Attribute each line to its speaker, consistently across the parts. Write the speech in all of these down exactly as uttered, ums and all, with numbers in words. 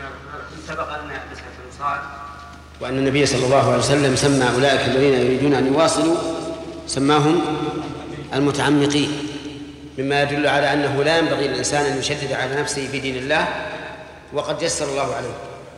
Speaker 1: سبق أن مسألة الوصال
Speaker 2: وأن النبي صلى الله عليه وسلم سمى أولئك الذين يريدون أن يواصلوا سماهم المتعمقين، مما يدل على أنه لا ينبغي للإنسان أن يشدد على نفسه في دين الله وقد يسر الله عليه.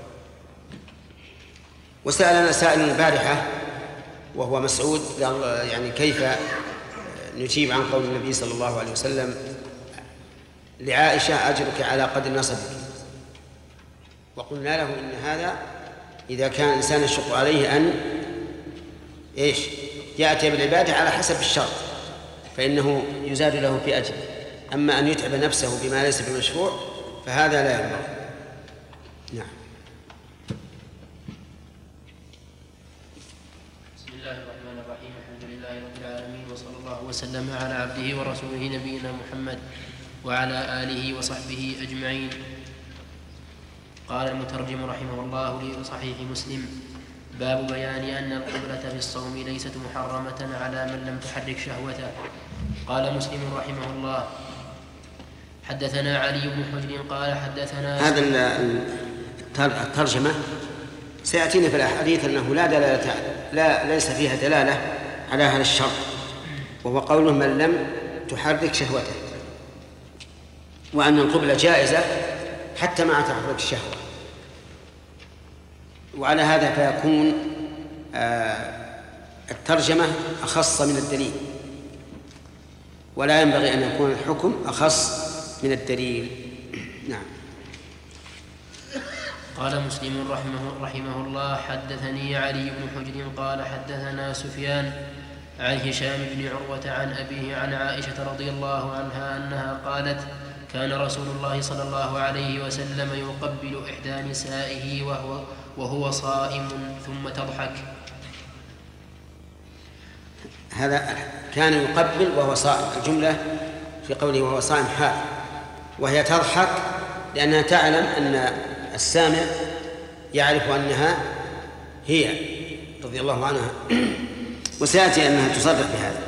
Speaker 2: وسألنا سائل البارحة وهو مسعود يعني كيف نجيب عن قول النبي صلى الله عليه وسلم لعائشة أجرك على قدر نصبك، وقلنا له إن هذا إذا كان الإنسان يشق عليه أن إيش يأتي بالعبادة على حسب الشرط فإنه يزاد له في أجر، أما أن يتعب نفسه بما ليس بمشروع فهذا لا ينبغي. نعم.
Speaker 3: بسم الله الرحمن الرحيم، الحمد لله رب العالمين، وصلى الله وسلم على عبده ورسوله نبينا محمد وعلى آله وصحبه أجمعين. قال المترجم رحمه الله لصحيح مسلم: باب بيان أن القبلة في الصوم ليست محرمة على من لم تحرك شهوته. قال مسلم رحمه الله: حدثنا علي بن حجر قال حدثنا.
Speaker 2: هذا الترجمة سيأتينا في الأحاديث أنه لا دلالة لا ليس فيها دلالة على هذا الشرط، وهو قوله من لم تحرك شهوته، وأن القبلة جائزة حتى مع تحرك الشهوة. وعلى هذا فيكون آه الترجمة أخص من الدليل، ولا ينبغي أن يكون الحكم أخص من الدليل. نعم.
Speaker 3: قال مسلم رحمه, رحمه الله: حدثني علي بن حجر قال حدثنا سفيان عن هشام بن عروة عن أبيه عن عائشة رضي الله عنها أنها قالت: كان رسول الله صلى الله عليه وسلم يقبل إحدى نسائه وهو, وهو صائم ثم تضحك.
Speaker 2: هذا كان يقبل وهو صائم، الجملة في قوله وهو صائم حال، وهي تضحك لأنها تعلم أن السامع يعرف أنها هي رضي الله عنها، وسيأتي أنها تصرح بهذا.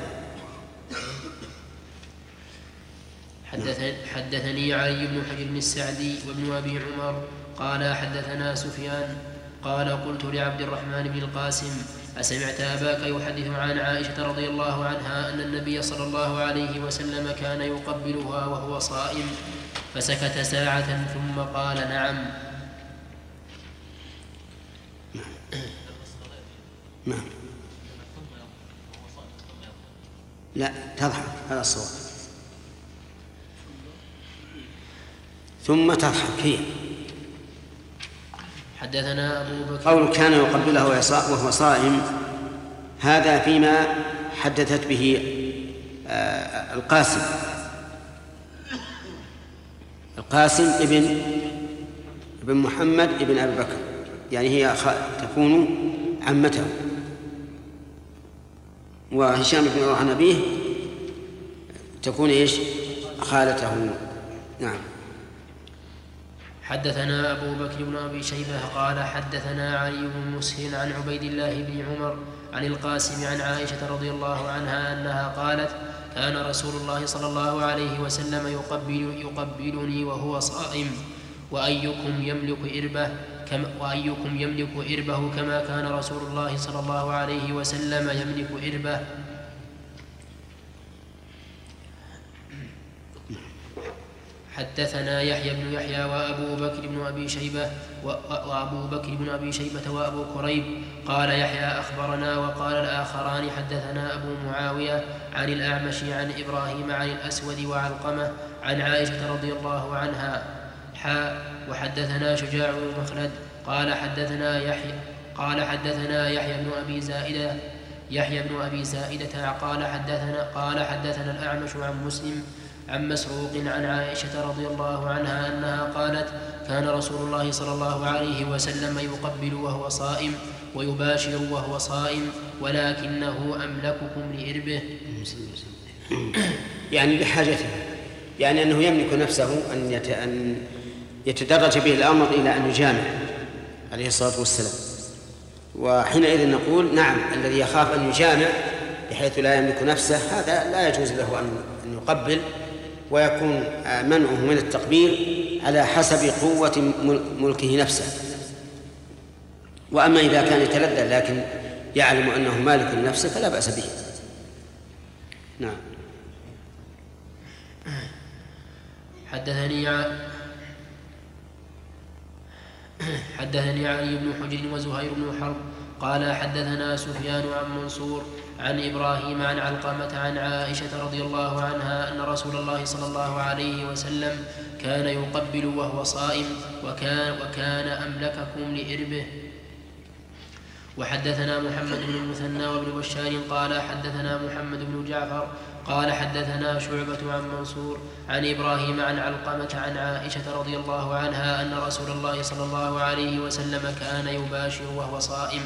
Speaker 3: حدثني علي بن حجر السعدي وابن أبي عمر قال حدثنا سفيان قال: قلت لعبد الرحمن بن القاسم: أسمعت أباك يحدث عن عائشة رضي الله عنها أن النبي صلى الله عليه وسلم كان يقبلها وهو صائم؟ فسكت ساعة ثم قال: نعم.
Speaker 2: نعم. لا تضحك، هذا الصواب. ثم تضحك هي.
Speaker 3: حدثنا أبو بكر.
Speaker 2: قول كان يقبلها وهو صائم هذا فيما حدثت به القاسم القاسم ابن ابن محمد ابن أبي بكر، يعني هي تكون عمته، وهشام بن عروة عن أبيه تكون إيش خالته. نعم.
Speaker 3: حدثنا أبو بكر بن أبي شيبة قال حدثنا علي بن مسهل عن عبيد الله بن عمر عن القاسم عن عائشة رضي الله عنها أنها قالت: كان رسول الله صلى الله عليه وسلم يقبل يقبلني وهو صائم، وأيكم يملك إربه كما وأيكم يملك إربه كما كان رسول الله صلى الله عليه وسلم يملك إربه. حدثنا يحيى بن يحيى وأبو بكر بن أبي شيبة وأبو بكر بن أبي شيبة وأبو كريب قال يحيى أخبرنا، وقال الآخران حدثنا أبو معاوية عن الأعمش عن إبراهيم عن الأسود وعلقمة عن عائشة رضي الله عنها. حاء وحدثنا شجاع بن مخلد قال حدثنا يحيى قال حدثنا يحيى بن أبي زائدة يحيى بن أبي زائدة قال حدثنا قال حدثنا الأعمش عن مسلم عن مسروق عن عائشة رضي الله عنها أنها قالت: كان رسول الله صلى الله عليه وسلم يقبل وهو صائم ويباشر وهو صائم، ولكنه أملككم لإربه.
Speaker 2: يعني لحاجته، يعني أنه يملك نفسه أن يتدرج به الأمر إلى أن يجامع عليه الصلاة والسلام. وحينئذ نقول نعم، الذي يخاف أن يجامع بحيث لا يملك نفسه هذا لا يجوز له أن يقبل، ويكون منعه من التقبيل على حسب قوة ملكه نفسه. وأما إذا كان يتلذذ لكن يعلم أنه مالك لنفسه فلا بأس به. نعم.
Speaker 3: حدثني عن حدثني علي بن حجر وزهير بن حرب قال حدثنا سفيان عن منصور عن إبراهيم عن علقمة عن عائشة رضي الله عنها أن رسول الله صلى الله عليه وسلم كان يقبل وهو صائم وكان, وكان أملككم لإربه. وحدثنا محمد بن المثنى وابن بشار قال حدثنا محمد بن جعفر قال حدثنا شعبة عن منصور عن إبراهيم عن علقمة عن عائشة رضي الله عنها أن رسول الله صلى الله عليه وسلم كان يباشر وهو صائم.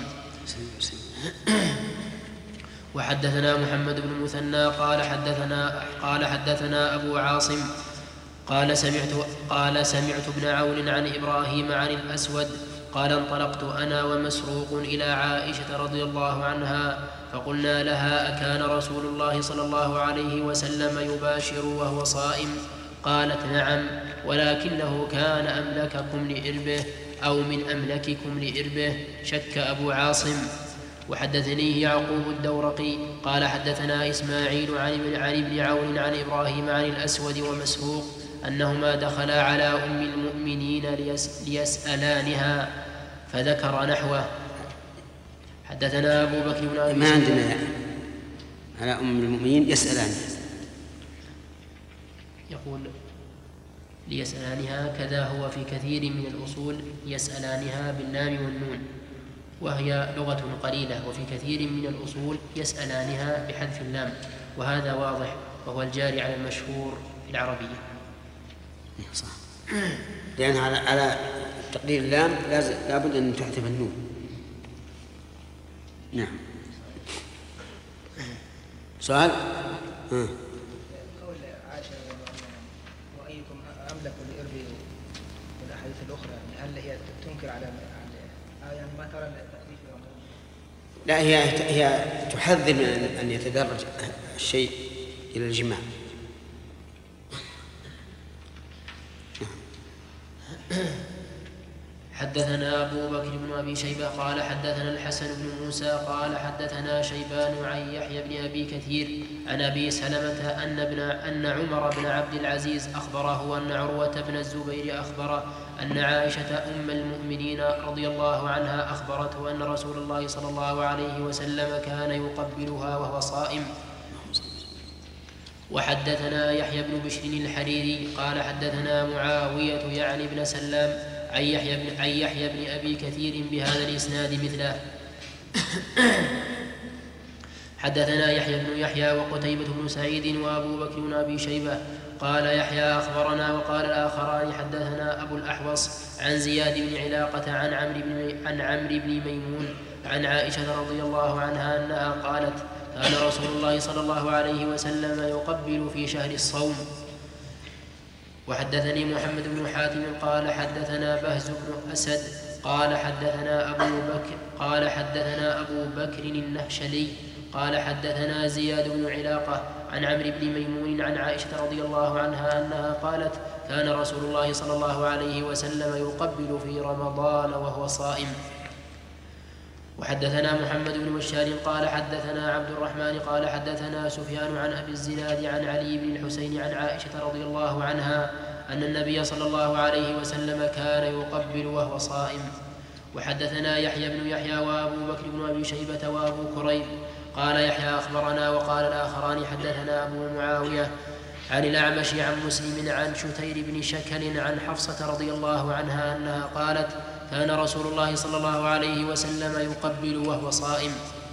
Speaker 3: وحدثنا محمد بن المثنى قال حدثنا قال حدثنا أبو عاصم قال سمعت قال سمعت ابن عون عن إبراهيم عن الأسود قال انطلقت أنا ومسروق إلى عائشة رضي الله عنها فقلنا لها أكان رسول الله صلى الله عليه وسلم يباشر وهو صائم؟ قالت نعم، ولكنه كان أملككم لإربه أو من أملككم لإربه. شك أبو عاصم. وحدثنيه يعقوب الدورقي قال حدثنا إسماعيل عن ابن عون عن إبراهيم عن الأسود ومسروق أنهما دخلا على أم المؤمنين ليسألانها فذكر نحوه. حدثنا أبو بكر بن أبي
Speaker 2: ما عندنا يعني. على أم المؤمنين يسألانها،
Speaker 3: يقول ليسألانها، كذا هو في كثير من الأصول يسألانها باللام والنون، وهي لغة قليلة، وفي كثير من الأصول يسألانها بحذف اللام، وهذا واضح وهو الجاري على المشهور في العربية.
Speaker 2: صح، لأن على على تقدير اللام لابد أن تحذف النون. نعم. سؤال؟
Speaker 4: قول عائشة وأيكم أملك لإربي والأحاديث الأخرى، هل هي تنكر على يعني ما ترى التأليف؟
Speaker 2: لا، هي هي تحذر من أن يتدرج الشيء إلى الجماع.
Speaker 3: حدثنا أبو بكر بن أبي شيبة قال حدثنا الحسن بن موسى قال حدثنا شيبان عن يحيى بن أبي كثير عن أبي سلمة أن, ابن أن عمر بن عبد العزيز أخبره أن عروة بن الزبير أخبره أن عائشة أم المؤمنين رضي الله عنها أخبرته أن رسول الله صلى الله عليه وسلم كان يقبلها وهو صائم. وحدثنا يحيى بن بشر الحريري قال حدثنا معاوية يعني بن سلام عن يحيى بن, عن يحيى بن أبي كثير بهذا الإسناد مثله. حدثنا يحيى بن يحيى وقتيبة بن سعيد وأبو بكر بن أبي شيبة قال يحيى أخبرنا، وقال الآخران حدثنا أبو الأحوص عن زياد بن علاقة عن عمرو بن, عن عمرو بن ميمون عن عائشة رضي الله عنها أنها قالت كان رسول الله صلى الله عليه وسلم يقبل في شهر الصوم. وحدثني محمد بن حاتم قال حدثنا بهز بن أسد قال حدثنا أبو بكر قال حدثنا أبو بكر النهشلي قال حدثنا زياد بن علاقة عن عمرو بن ميمون عن عائشة رضي الله عنها أنها قالت كان رسول الله صلى الله عليه وسلم يقبل في رمضان وهو صائم. وحدثنا محمد بن بشار قال حدثنا عبد الرحمن قال حدثنا سفيان عن أبي الزناد عن علي بن الحسين عن عائشة رضي الله عنها أن النبي صلى الله عليه وسلم كان يقبل وهو صائم. وحدثنا يحيى بن يحيى وأبو بكر بن أبي شيبة وأبو كريب قال يحيى أخبرنا، وقال الآخران حدثنا أبو معاوية عن الأعمش عن مسلم عن شتير بن شكل عن حفصة رضي الله عنها أنها قالت كان رسول الله صلى الله عليه وسلم يقبل وهو صائم.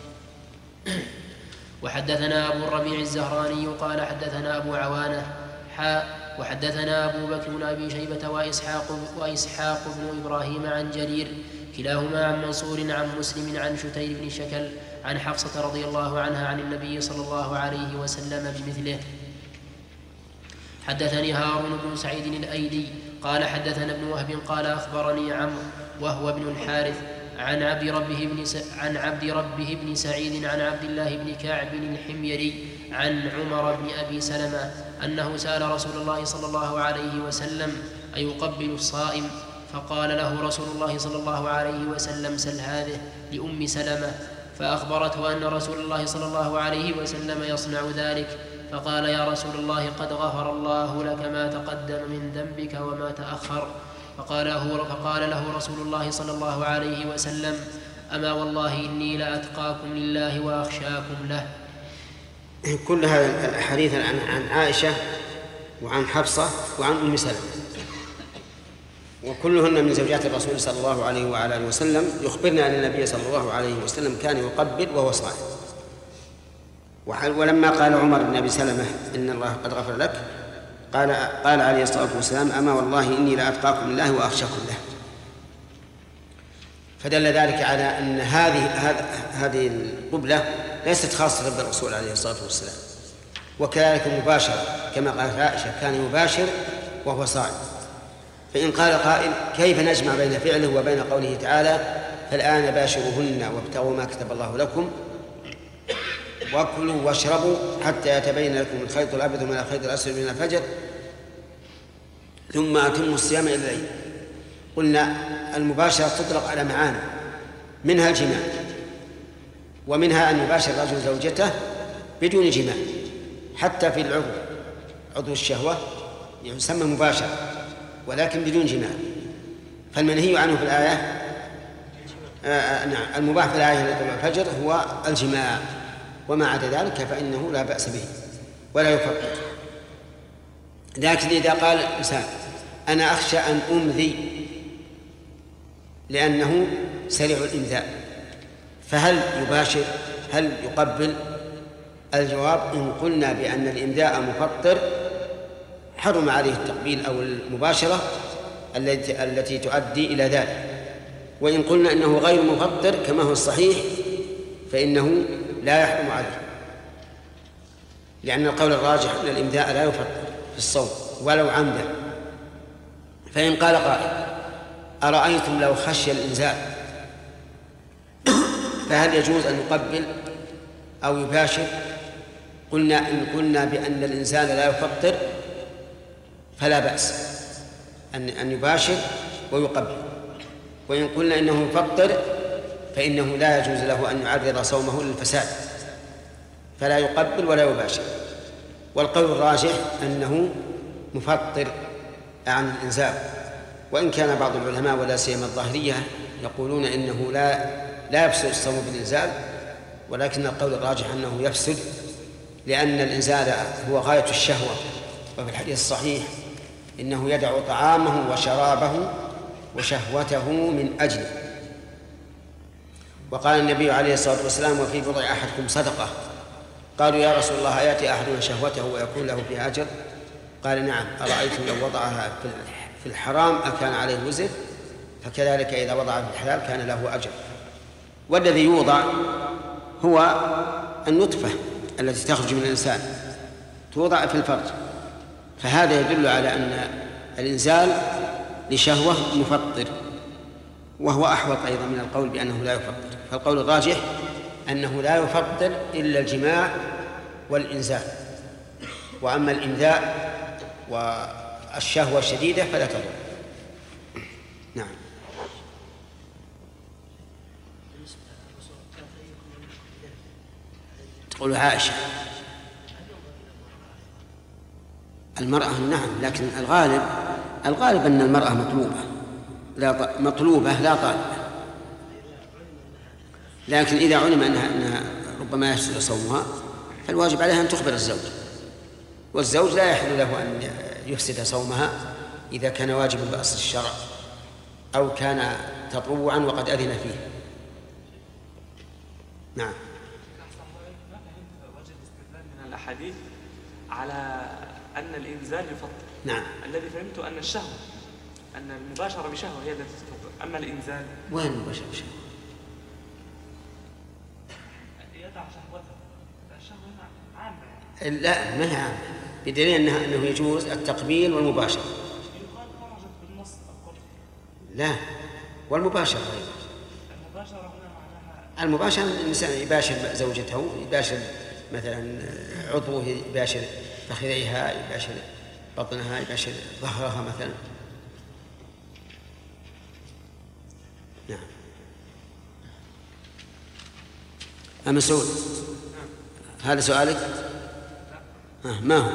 Speaker 3: وحدثنا أبو الربيع الزهراني قال حدثنا أبو عوانة حاء وحدثنا أبو بكر بن أبي شيبة وإسحاق, وإسحاق بن إبراهيم عن جرير كلاهما عن منصور عن مسلم عن شتير بن شكل عن حفصة رضي الله عنها عن النبي صلى الله عليه وسلم بمثله. حدثني هارون بن سعيد الأيلي قال حدثنا ابن وهب قال أخبرني عمرو وهو ابن الحارث عن عبد ربه بن س... عن عبد ربه بن سعيد عن عبد الله بن كعب الحميري عن عمر بن أبي سلمة أنه سأل رسول الله صلى الله عليه وسلم أيقبل الصائم؟ فقال له رسول الله صلى الله عليه وسلم: سل هذه لأم سلمة. فأخبرته أن رسول الله صلى الله عليه وسلم يصنع ذلك، فقال: يا رسول الله، قد غفر الله لك ما تقدم من ذنبك وما تأخر. فقال له, فقال له رسول الله صلى الله عليه وسلم: أما والله إني لأتقاكم لله وأخشاكم له.
Speaker 2: كل هذه الأحاديث عن عائشة وعن حفصة وعن أم سلمة، وكلهن من زوجات الرسول صلى الله عليه وعلى آله وسلم، يخبرنا أن النبي صلى الله عليه وسلم كان يقبل وهو صائم. ولما قال عمر بن أبي سلمة: إن الله قد غفر لك، قال قال عليه الصلاة والسلام: أما والله إني لأتقاكم لله وأخشاكم له. فدل ذلك على أن هذه هذه القبلة ليست خاصة بالرسول عليه الصلاة والسلام، وكذلك المباشرة كما قالت عائشة: كان يباشر وهو صائم. فإن قال قائل: كيف نجمع بين فعله وبين قوله تعالى: فالآن باشروهن وابتغوا ما كتب الله لكم وكلوا واشربوا حتى يتبين لكم الخيط الأبيض من الخيط الأسود من الفجر ثم أتموا الصيام إلى الليل؟ قلنا المباشرة تطلق على معاني، منها الجماع، ومنها أن يباشر الرجل زوجته بدون جماع، حتى في العضو عضو الشهوة يسمى مباشر ولكن بدون جماع. فالمنهي عنه في الآية آه نعم المباح في الآية طلوع الفجر هو الجماع، وما عدا ذلك فإنه لا بأس به ولا يفرق. لكن إذا قال الإنسان: أنا أخشى أن أمذي لأنه سريع الإمذاء، فهل يباشر؟ هل يقبل؟ الجواب: إن قلنا بأن الإمذاء مفطر حرم عليه التقبيل أو المباشرة التي التي تؤدي إلى ذلك. وإن قلنا إنه غير مفطر كما هو الصحيح فإنه لا يحرم عليه، لأن القول الراجح أن الإمذاء لا يفطر في الصوم ولو عمدا. فإن قال قائل: أرأيتم لو خشي الإنزال فهل يجوز أن يقبل أو يباشر؟ قلنا إن قلنا بأن الإنزال لا يفطر فلا بأس أن أن يباشر ويقبل. وإن قلنا إنه يفطر فإنه لا يجوز له أن يعرض صومه للفساد، فلا يقبل ولا يباشر. والقول الراجح أنه مفطر عن الإنزال، وإن كان بعض العلماء ولا سيما الظاهرية يقولون إنه لا لا يفسد الصوم بالإنزال، ولكن القول الراجح أنه يفسد، لأن الإنزال هو غاية الشهوة. وفي الحديث الصحيح: إنه يدع طعامه وشرابه وشهوته من أجله. وقال النبي عليه الصلاة والسلام: وفي بضع أحدكم صدقة. قالوا: يا رسول الله، أيأتي أحدنا شهوته ويكون له فيها أجر؟ قال: نعم. أرأيتم لو وضعها في الحرام أكان عليه وزر؟ فكذلك إذا وضعها في الحلال كان له أجر. والذي يوضع هو النطفة التي تخرج من الإنسان، توضع في الفرج، فهذا يدل على أن الإنزال لشهوة مفطر، وهو أحوط أيضا من القول بأنه لا يفطر. فالقول الراجح أنه لا يفطر إلا الجماع والإنزال، وأما الإمذاء والشهوة الشديدة فلا تضر. نعم. تقول عائشة المرأة نعم، لكن الغالب الغالب أن المرأة مطلوبة لا مطلوبة لا طالبة، لكن إذا علم أنها, أنها ربما يفسد صومها فالواجب عليها أن تخبر الزوج، والزوج لا يحل له أن يفسد صومها إذا كان واجبا بأصل الشرع أو كان تطوعا وقد أذن فيه. نعم.
Speaker 5: من الأحاديث على أن الإنزال يفطر. نعم. الذي فهمته أن الشهوة أن المباشرة بشهوة هي التي تفطر، أما الإنزال
Speaker 2: وين المباشرة بشهوة؟
Speaker 5: يدع شهوته، الشهوة عامة.
Speaker 2: لا ما هي عامة، بدليل أنه أنه يجوز التقبيل والمباشرة.
Speaker 5: يقال خرجت بالنص القرآن.
Speaker 2: لا، والمباشرة أيضا.
Speaker 5: المباشرة هنا معناها
Speaker 2: المباشرة الإنسان يباشر زوجته، يباشر مثلا عضوه، يباشر فخذيها، يباشر بطنها، يباشر ظهرها مثلا. نعم. أما سعود هذا سؤالك؟ آه ما هو؟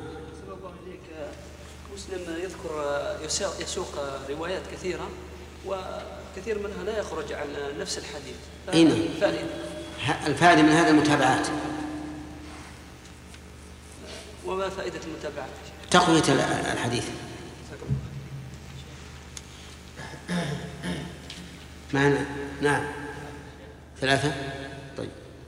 Speaker 6: مسلم يذكر يسوق روايات كثيرة وكثير منها لا يخرج عن نفس الحديث.
Speaker 2: أين الفائدة؟ الفائدة من هذا المتابعات.
Speaker 6: وما فائدة المتابعات؟
Speaker 2: تقوية الحديث. معنا. نعم. ثلاثة. طيب.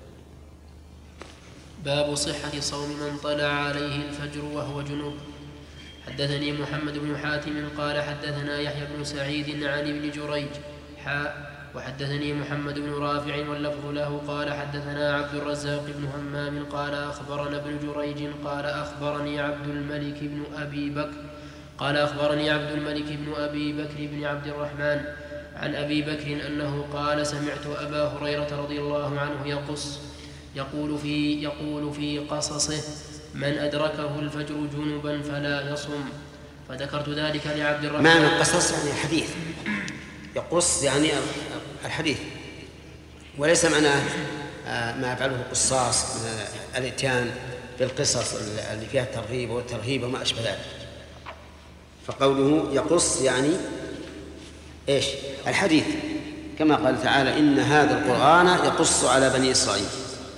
Speaker 3: باب صحة صوم من طلع عليه الفجر وهو جنوب. حدثني محمد بن حاتم قال حدثنا يحيى بن سعيد عن ابن جريج حاء وحدثني محمد بن رافع واللفظ له قال حدثنا عبد الرزاق بن همام قال أخبرنا ابن جريج قال أخبرني عبد الملك بن أبي بكر قال أخبرني عبد الملك بن أبي بكر بن عبد الرحمن عن أبي بكر أنه قال سمعت أبا هريرة رضي الله عنه يقص يقول في, يقول في قصصه من أدركه الفجر جنبا فلا يصم. فذكرت ذلك لعبد الرحمن.
Speaker 2: معنى القصص يعني الحديث، يقص يعني الحديث، وليس معناه ما يفعله القصاص من الاتيان بالقصص اللي فيها الترغيب والترهيب وما أشبه ذلك. فقوله يقص يعني إيش؟ الحديث، كما قال تعالى إن هذا القرآن يقص على بني إسرائيل.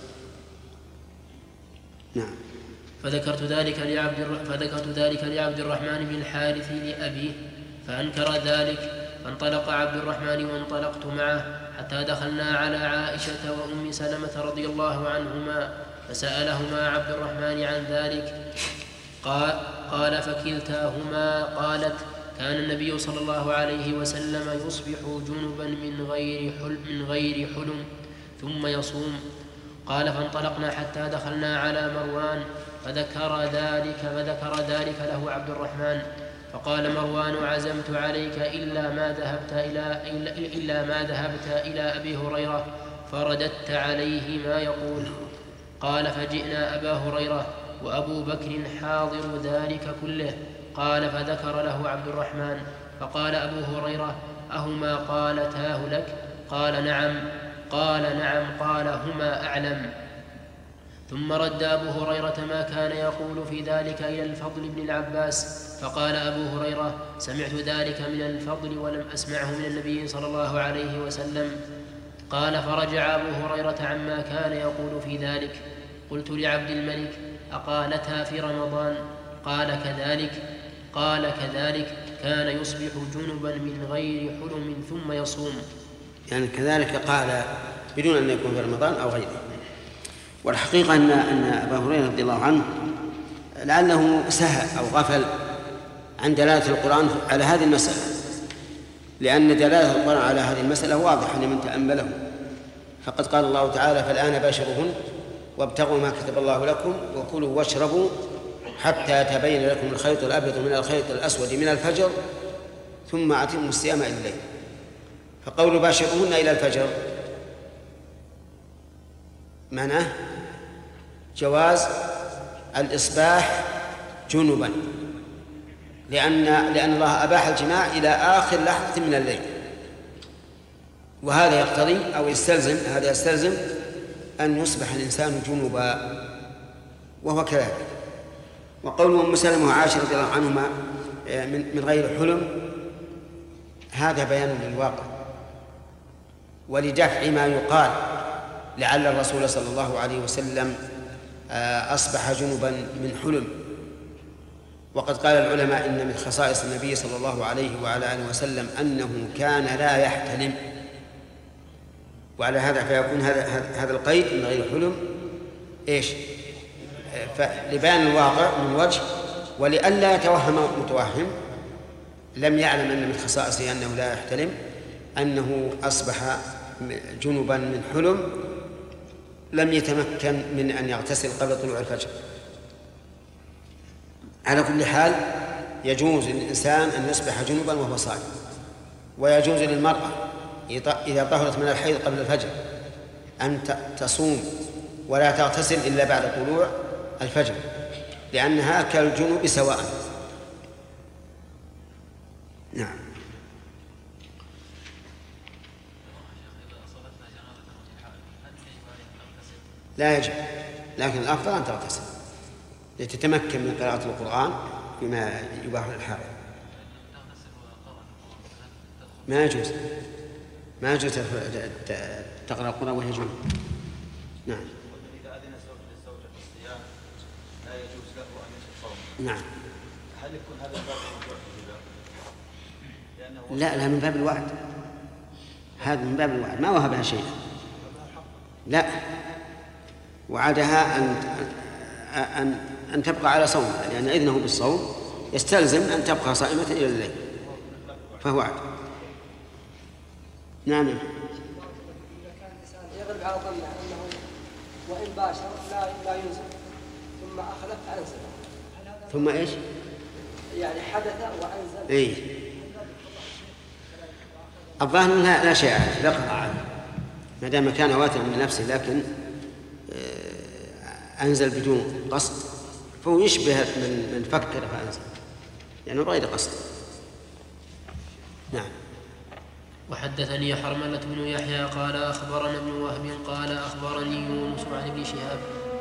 Speaker 2: نعم.
Speaker 3: فذكرت ذلك لعبد فذكرت ذلك لعبد الرحمن بن الحارث لأبيه فأنكر ذلك، فانطلق عبد الرحمن وانطلقت معه حتى دخلنا على عائشة وأم سلمة رضي الله عنهما فسألهما عبد الرحمن عن ذلك قال, قال فكلتاهما قالت كان النبي صلى الله عليه وسلم يصبح جنبا من غير حلم, من غير حلم ثم يصوم. قال فانطلقنا حتى دخلنا على مروان فذكر ذلك فذكر ذلك له عبد الرحمن فقال مروان عزمت عليك إلا ما ذهبت إلى, إلا ما ذهبت إلى أبي هريرة فرددت عليه ما يقول. قال فجئنا أبا هريرة وأبو بكر حاضر ذلك كله. قال فذكر له عبد الرحمن فقال أبو هريرة أهما قالتاه لك؟ قال نعم. قال نعم. قال هما أعلم. ثم رد أبو هريرة ما كان يقول في ذلك إلى الفضل بن العباس فقال أبو هريرة سمعت ذلك من الفضل ولم أسمعه من النبي صلى الله عليه وسلم. قال فرجع أبو هريرة عما كان يقول في ذلك. قلت لعبد الملك أقالتها في رمضان؟ قال كذلك. قال كذلك كان يصبح جنبا من غير حلم ثم يصوم.
Speaker 2: يعني كذلك قال بدون أن يكون في رمضان أو غيره. والحقيقة أن أن أبا هريرة رضي الله عنه لعله سهى أو غفل عن دلالة القرآن على هذه المسألة، لأن دلالة القرآن على هذه المسألة واضحة لمن تأمله. فقد قال الله تعالى فالآن باشروهن وابتغوا ما كتب الله لكم وكلوا واشربوا حتى يتبين لكم الخيط الأبيض من الخيط الأسود من الفجر ثم أتموا الصيام إلى الليل. فقول باشروهن إلى الفجر معناه جواز الإصباح جنبا، لأن لأن الله أباح الجماع إلى آخر لحظة من الليل، وهذا يقتضي أو يستلزم هذا يستلزم أن يصبح الإنسان جنبا، وهو كذلك. وقول أم سلمة وعائشة رضي الله عنهما من غير حلم هذا بيان للواقع ولدفع ما يقال لعل الرسول صلى الله عليه وسلم أصبح جنبا من حلم. وقد قال العلماء إن من خصائص النبي صلى الله عليه وعلى آله وسلم أنه كان لا يحتلم، وعلى هذا فيكون هذا هذا القيد من غير حلم إيش؟ لبيان الواقع من وجه، ولئلا يتوهم متوهم لم يعلم أن من خصائصه أنه لا يحتلم أنه أصبح جنبا من حلم لم يتمكن من أن يغتسل قبل طلوع الفجر. على كل حال يجوز للإنسان أن يصبح جنبا وهو صائم، ويجوز للمرأة إذا طهرت من الحيض قبل الفجر أن تصوم ولا تغتسل إلا بعد طلوع الفجر. لأنها كالجنوب سواء. نعم. لا يجب، لكن الأفضل أن تغتسل لتتمكن من قراءة القرآن بما يباح للحائض. ما يجوز ما يجوز تقرأ القرآن وهي جنوب. نعم.
Speaker 7: إذا أذن الزوج للزوجة في الصيام لا يجوز له أن يصوم صوم.
Speaker 2: نعم.
Speaker 7: هل يكون هذا باب موضوع لأنه
Speaker 2: لا لا من باب الوعد، هذا من باب الوعد، ما وهبها شيئا. لا، وعدها أن أن أن تبقى على صومها، لأن إذنه بالصوم يستلزم أن تبقى صائمة إلى الليل، فهو وعد. نعم.
Speaker 8: إذا كان الإنسان يغلب على ظنه أنه وإن باشر لا لا ينزل ثم أخذ فأنزل.
Speaker 2: ثم إيش؟
Speaker 8: يعني حدث وأنزل.
Speaker 2: إيه. الظاهر لا لا شيء عليه، لا قطع عليه، ما دام كان واترا من نفسه، لكن أنزل بدون قصد فهو يشبه من من فكر فأنزل، يعني غير قصد. نعم.
Speaker 3: وحدثني حرملة بن يحيى قال أخبرنا ابن وهب قال أخبرني يونس عن ابن شهاب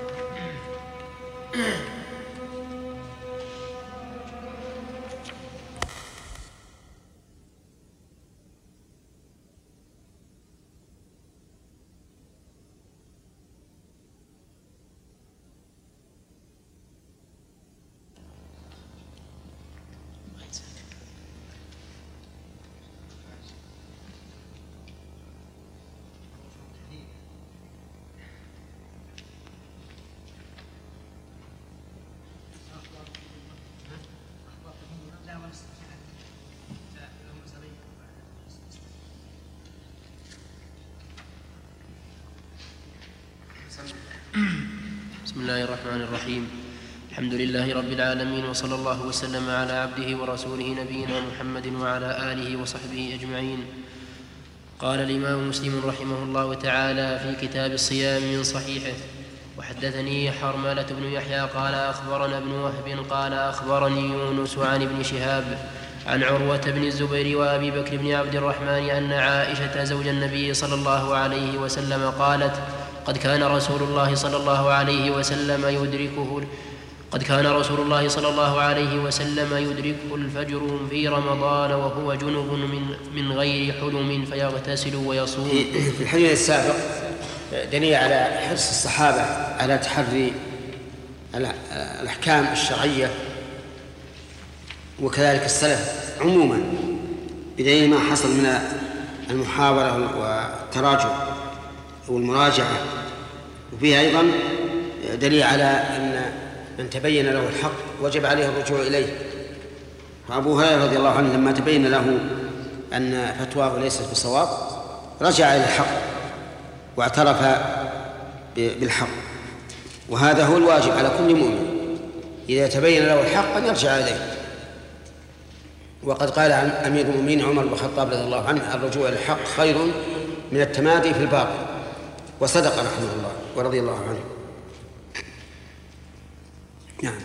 Speaker 3: بسم الله الرحمن الرحيم. الحمد لله رب العالمين، وصلى الله وسلم على عبده ورسوله نبينا محمد وعلى آله وصحبه أجمعين. قال الإمام مسلم رحمه الله تعالى في كتاب الصيام من صحيحه: وحدثني حرملة بن يحيى قال أخبرنا ابن وهب قال أخبرني يونس عن ابن شهاب عن عروة بن الزبير وأبي بكر بن عبد الرحمن أن عائشة زوج النبي صلى الله عليه وسلم قالت: قد كان رسول الله صلى الله عليه وسلم يدركه قد كان رسول الله صلى الله عليه وسلم يدركه الفجر في رمضان وهو جنب من من غير حلم فيغتسل ويصوم.
Speaker 2: في الحديث السابق دليل على حرص الصحابة على تحري الأحكام الشرعية، وكذلك السلف عموما، بدليل ما حصل من المحاورة والتراجع والمراجعة. وفيه أيضا دليل على أن من تبين له الحق وجب عليه الرجوع إليه. فأبو هريرة رضي الله عنه لما تبين له أن فتواه ليست بصواب رجع إلى الحق واعترف بالحق، وهذا هو الواجب على كل مؤمن إذا تبين له الحق أن يرجع إليه. وقد قال عن أمير المؤمنين عمر بن الخطاب رضي الله عنه: الرجوع إلى الحق خير من التمادي في الباطل. وصدق رحمه الله ورضي الله عنه. نعم.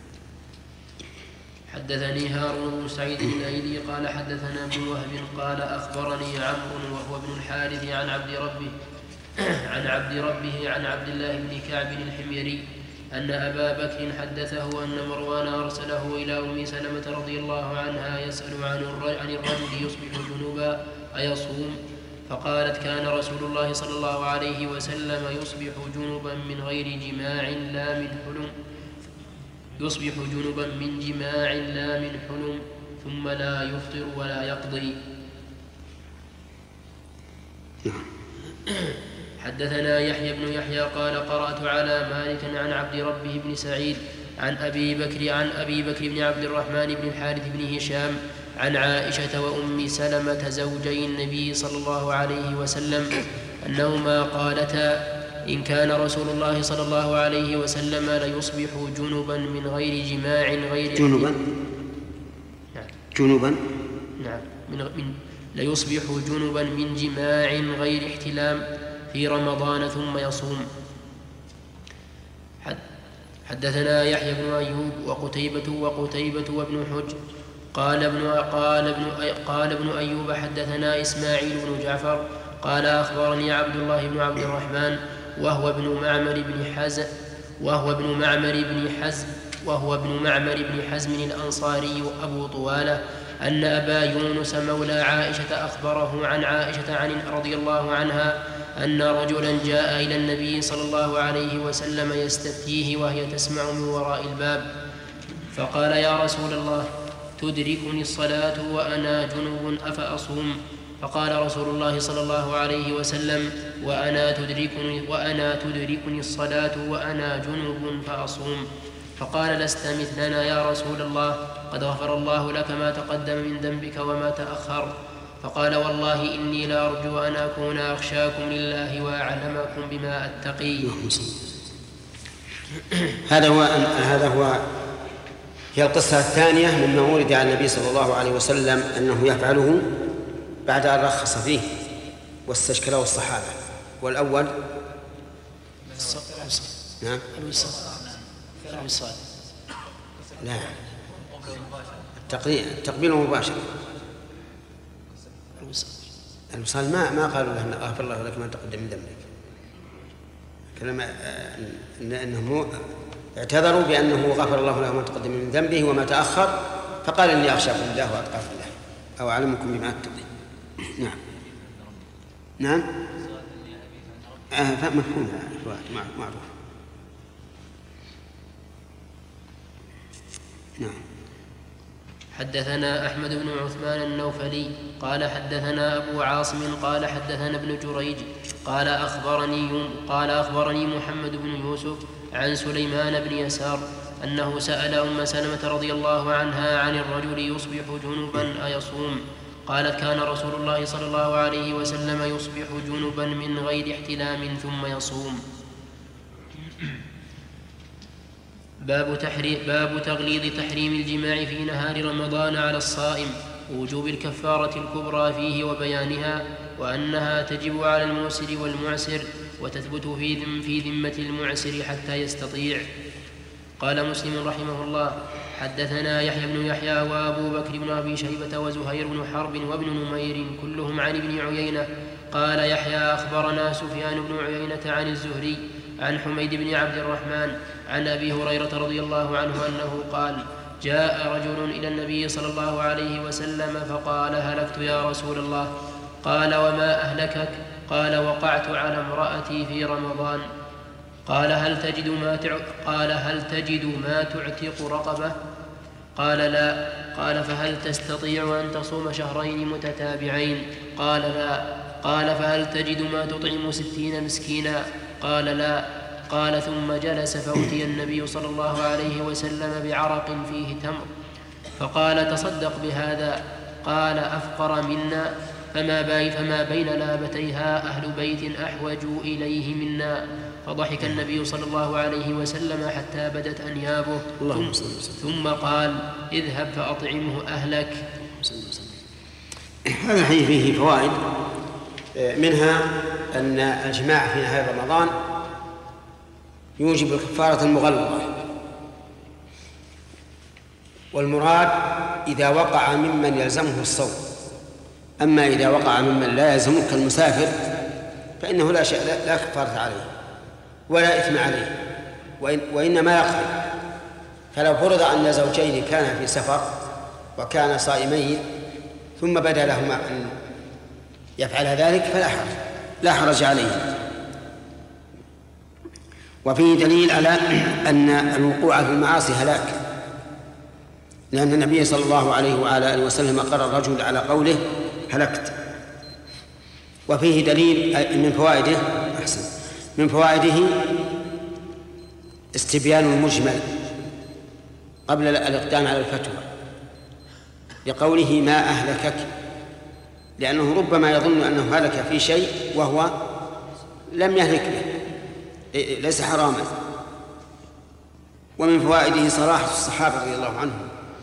Speaker 3: حدثني هارون بن سعيد الأيلي قال حدثنا ابن وهب قال أخبرني عمرو وهو ابن الحارث عن عبد ربه عن عبد ربه عن عبد الله بن كعب الحميري أن أبا بكر حدثه أن مروان أرسله إلى أم سلمة رضي الله عنها يسأل عن الرجل يصبح جنوبا أيصوم؟ فقالت: كان رسول الله صلى الله عليه وسلم يصبح جنبا من غير جماع لا من حلم يصبح جنبا من جماع لا من حلم ثم لا يفطر ولا يقضي. حدثنا يحيى بن يحيى قال قرأت على مالك عن عبد ربه بن سعيد عن أبي بكر عن أبي بكر بن عبد الرحمن بن الحارث بن هشام عن عائشة وأم سلمة زوجي النبي صلى الله عليه وسلم أنهما قالتا: إن كان رسول الله صلى الله عليه وسلم ليصبح جنبا من غير جماع غير
Speaker 2: جنبا
Speaker 3: نعم
Speaker 2: جنبا
Speaker 3: نعم من, من ليصبح جنبا من جماع غير احتلام في رمضان ثم يصوم. حدثنا يحيى بن أيوب وقتيبة وقتيبة وابن حجر قال ابن قال ابن قال ابن أيوب حدثنا إسماعيل بن جعفر قال أخبرني عبد الله بن عبد الرحمن وهو ابن معمر بن حزم وهو ابن معمر بن حزم وهو ابن معمر بن حزم الأنصاري أبو طوالة أن أبا يونس مولى عائشة أخبره عن عائشة عن رضي الله عنها أن رجلا جاء إلى النبي صلى الله عليه وسلم يستفتيه وهي تسمع من وراء الباب، فقال: يا رسول الله، تدركني الصلاة وأنا جنوب أفأصوم؟ فقال رسول الله صلى الله عليه وسلم: وأنا تدركني, وأنا تدركني الصلاة وأنا جنوب فأصوم. فقال: لست مثلنا يا رسول الله، قد غفر الله لك ما تقدم من ذنبك وما تأخر. فقال: والله إني لأرجو أن أكون أخشاكم لله وأعلمكم بما أتقي.
Speaker 2: هذا هو هذا هو هي القصة الثانية مما ورد عن النبي صلى الله عليه وسلم أنه يفعله بعد أن رخص فيه واستشكله الصحابة. والأول نعم لا التقبيل مباشر. الوصال ما ما قالوا له غفر الله لك ما تقدم من ذنبك، كلام انهم اعتذروا بانه غفر الله له ما تقدم من ذنبه وما تاخر، فقال اني اخشاكم الله واتقاكم الله او اعلمكم بما اتقي. نعم نعم آه مفهوم معروف. نعم.
Speaker 3: حدثنا أحمد بن عثمان النوفلي قال حدثنا أبو عاصم قال حدثنا ابن جريج قال أخبرني قال أخبرني محمد بن يوسف عن سليمان بن يسار أنه سأل أم سلمة رضي الله عنها عن الرجل يصبح جنبا أيصوم؟ قالت: كان رسول الله صلى الله عليه وسلم يصبح جنبا من غير احتلام ثم يصوم. باب, باب تغليظ تحريم الجماع في نهار رمضان على الصائم، ووجوب الكفارة الكبرى فيه وبيانها، وأنها تجب على الموسر والمعسر وتثبت في, ذم في ذمة المعسر حتى يستطيع. قال مسلم رحمه الله: حدثنا يحيى بن يحيى وأبو بكر بن أبي شيبة وزهير بن حرب وابن نمير كلهم عن ابن عيينة. قال يحيى: أخبرنا سفيان بن عيينة عن الزهري عن حميد بن عبد الرحمن عن أبي هريرة رضي الله عنه أنه قال: جاء رجل إلى النبي صلى الله عليه وسلم فقال: هلكت يا رسول الله. قال: وما أهلكك؟ قال: وقعت على امرأتي في رمضان. قال: هل تجد ما تع... قال: هل تجد ما تعتق رقبة؟ قال: لا. قال: فهل تستطيع أن تصوم شهرين متتابعين؟ قال: لا. قال: فهل تجد ما تطعم ستين مسكينا؟ قال: لا. قال: ثم جلس فأتي النبي صلى الله عليه وسلم بعرق فيه تمر فقال: تصدق بهذا. قال: أفقر منا، فما, باي فما بين لابتيها أهل بيت أحوج إليه منا. فضحك النبي صلى الله عليه وسلم حتى بدت أنيابه، ثم, ثم قال: اذهب فأطعمه أهلك.
Speaker 2: هذا الحديث فيه فوائد، منها أن الجماع في نهار رمضان يوجب الكفارة المغلظة، والمراد إذا وقع ممن يلزمه الصوم. أما إذا وقع ممن لا يلزمه كالمسافر فإنه لا شيء لا كفارة عليه ولا إثم عليه، وإن وإنما يقضي. فلو فرض أن زوجين كانا في سفر وكانا صائمين ثم بدا لهما أن يفعل ذلك فلا حرج لا حرج عليه. وفيه دليل على أن الوقوع في المعاصي هلاك، لأن النبي صلى الله عليه وعلى آله وسلم قرر الرجل على قوله: هلكت. وفيه دليل من فوائده أحسن من فوائده استبيان المجمل قبل الإقدام على الفتوى، لقوله: ما أهلكك، لأنه ربما يظن أنه هلك في شيء وهو لم يهلك به، ليس حراما. ومن فوائده صراحة الصحابة رضي الله عنهم،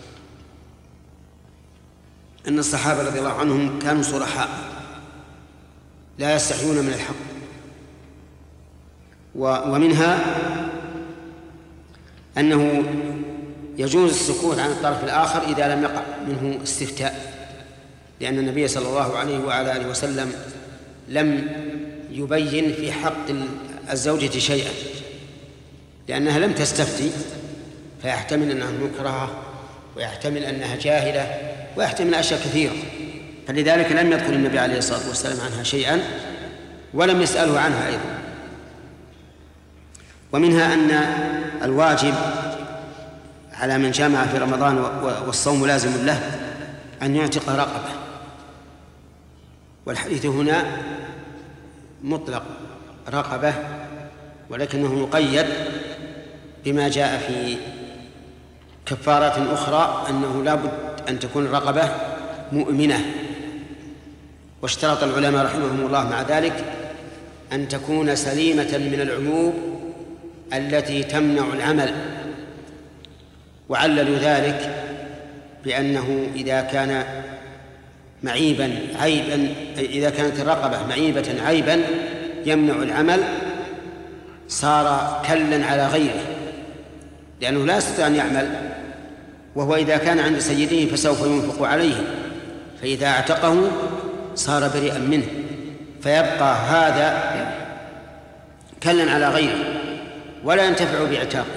Speaker 2: أن الصحابة رضي الله عنهم كانوا صرحاء لا يستحيون من الحق. ومنها أنه يجوز السكوت عن الطرف الآخر إذا لم يقع منه استفتاء، لأن النبي صلى الله عليه وعلى آله وسلم لم يبين في حق الزوجة شيئا، لأنها لم تستفتي، فيحتمل أنها مكرهة ويحتمل أنها جاهلة ويحتمل أشياء كثيرة، فلذلك لم يذكر النبي عليه الصلاة والسلام عنها شيئا ولم يسأله عنها أيضا. ومنها أن الواجب على من جامع في رمضان والصوم لازم له أن يعتق رقبة، والحديث هنا مطلق رقبة، ولكنه يقيد بما جاء في كفارات أخرى أنه لا بد أن تكون الرقبة مؤمنة، واشترط العلماء رحمهم الله مع ذلك أن تكون سليمة من العيوب التي تمنع العمل، وعللوا ذلك بأنه إذا كان معيبا عيبا إذا كانت الرقبة معيبة عيبا يمنع العمل صار كلا على غيره، لأنه لا يستطيع أن يعمل، وهو إذا كان عند سيده فسوف ينفق عليه، فإذا اعتقه صار بريئا منه، فيبقى هذا كلا على غيره ولا ينتفع باعتاقه،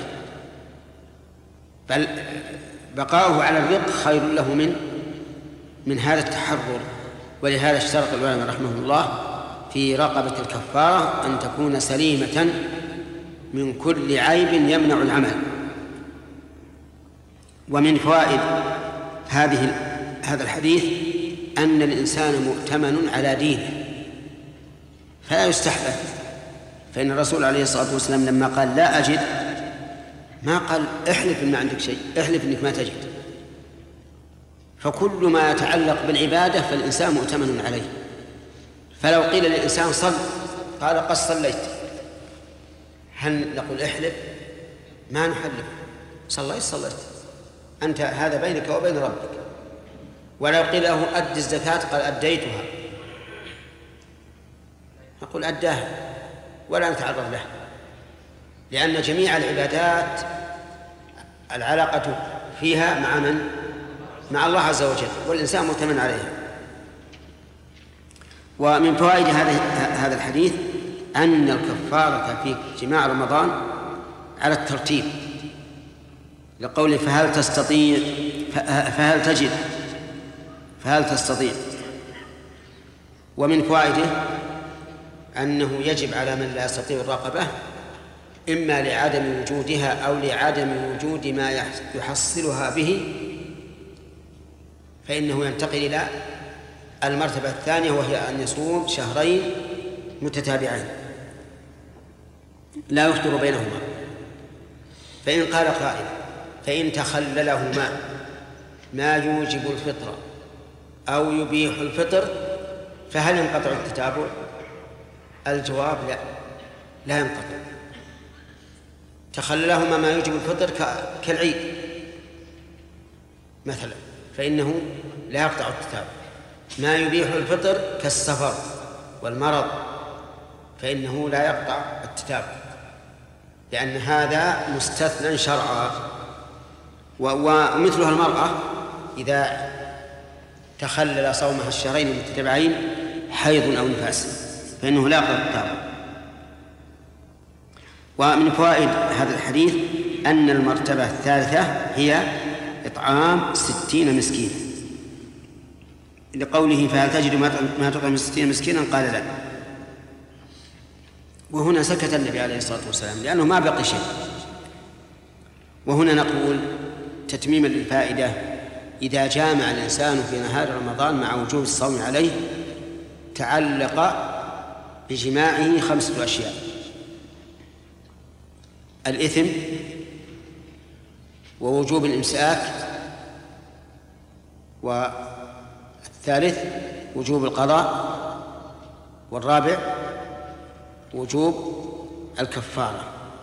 Speaker 2: بل بقاؤه على الرق خير له من من هذا التحرر. ولهذا اشترط العلماء رحمه الله في رقبة الكفارة أن تكون سليمة من كل عيب يمنع العمل. ومن فوائد هذه هذا الحديث أن الإنسان مؤتمن على دينه فلا يستحدث، فإن الرسول عليه الصلاة والسلام لما قال لا أجد ما قال احلف إن ما عندك شيء، احلف إنك ما تجد، فكل ما يتعلق بالعبادة فالإنسان مؤتمن عليه. فلو قيل للإنسان صل قال قد صليت، هل نقول احلف؟ ما نحلف، صليت صليت، أنت هذا بينك وبين ربك. ولو قيل له أد الزكاة قال أديتها، نقول أداها ولا نتعرض له، لأن جميع العبادات العلاقة فيها مع من؟ مع الله عز وجل، والإنسان مؤتمن عليها. ومن فوائد هذا الحديث أن الكفارة في جماع رمضان على الترتيب، لقوله فهل تستطيع فهل تجد فهل تستطيع. ومن فوائده أنه يجب على من لا يستطيع الرقبة إما لعدم وجودها أو لعدم وجود ما يحصلها به، فإنه ينتقل إلى المرتبة الثانية وهي أن يصوم شهرين متتابعين لا يفطر بينهما. فإن قال قائل فإن تخللهما ما يوجب الفطر أو يبيح الفطر فهل ينقطع التتابع؟ الجواب لا، لا ينقطع. تخللهما ما يوجب الفطر كالعيد مثلا فإنه لا يقطع التتابع. ما يبيح الفطر كالسفر والمرض فإنه لا يقطع التتابع، لأن هذا مستثنى شرعا. ومثلها المرأة إذا تخلل صومها الشهرين المتتابعين حيض أو نفاس فإنه لا يقطع التتابع. ومن فوائد هذا الحديث أن المرتبة الثالثة هي إطعام ستين مسكين، لقوله فهل تجد ما تطعم ستين مسكينا قال لا. وهنا سكت النبي عليه الصلاة والسلام لأنه ما بقي شيء. وهنا نقول تتميما للفائدة إذا جامع الإنسان في نهار رمضان مع وجوب الصوم عليه تعلق بجماعه خمسة أشياء: الإثم، ووجوب الإمساك، والثالث وجوب القضاء، والرابع وجوب الكفارة.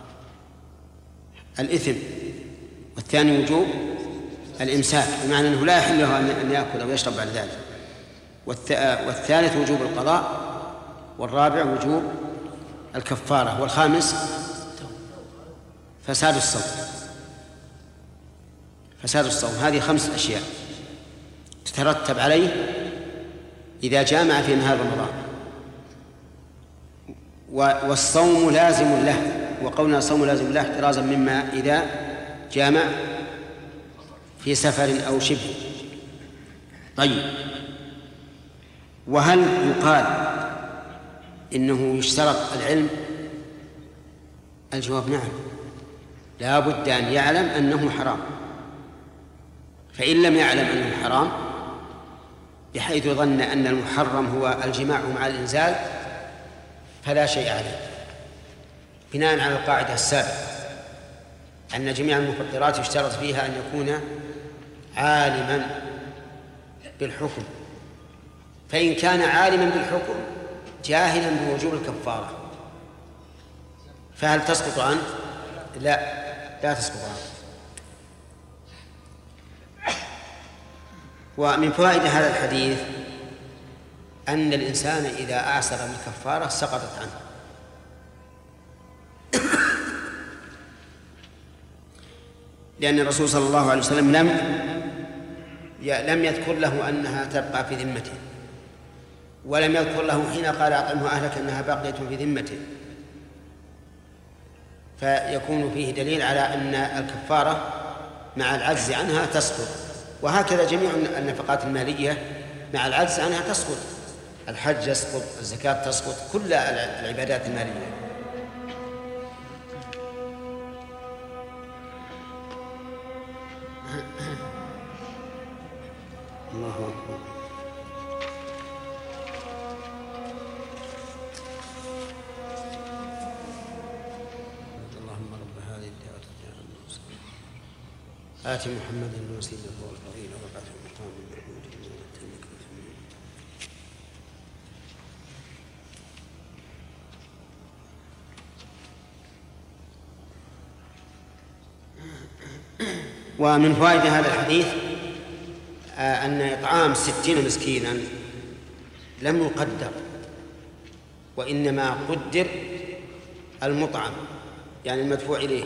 Speaker 2: الإثم والثاني وجوب الإمساك بمعنى أنه لا يحل له أن يأكل أو يشرب بعد ذلك، والثالث وجوب القضاء، والرابع وجوب الكفارة، والخامس فساد الصوم. فساد الصوم. هذه خمس أشياء تترتب عليه إذا جامع في نهار رمضان، والصوم لازم له، وقولنا الصوم لازم له احترازا مما إذا جامع في سفر أو شبه. طيب، وهل يقال إنه يشترط العلم؟ الجواب نعم، لا بد أن يعلم أنه حرام، فإن لم يعلم أنه حرام بحيث ظن أن المحرم هو الجماع مع الإنزال فلا شيء عليه، بناء على القاعدة السابقة أن جميع المفطرات يشترط فيها أن يكون عالما بالحكم، فإن كان عالما بالحكم جاهلا بوجوب الكفارة فهل تسقط عنه؟ لا، لا تسقط عنه. ومن فوائد هذا الحديث أن الإنسان إذا أعسر بالكفارة سقطت عنه، لأن الرسول صلى الله عليه وسلم لم لم يذكر له أنها تبقى في ذمته، ولم يذكر له حين قال أطعمه أهلك أنها باقية في ذمته، فيكون فيه دليل على أن الكفارة مع العجز عنها تسقط. وهكذا جميع النفقات المالية مع العجز عنها تسقط، الحج يسقط، الزكاة تسقط، كل العبادات المالية. الله أكبر. اللهم رب هذه الدعوة التامة آت محمد الوسيلة والفضيلة وبعثه مقام محمود ومن فوائد هذا الحديث أن إطعام ستين مسكينا لم يقدر، وإنما قدر المطعم يعني المدفوع إليه،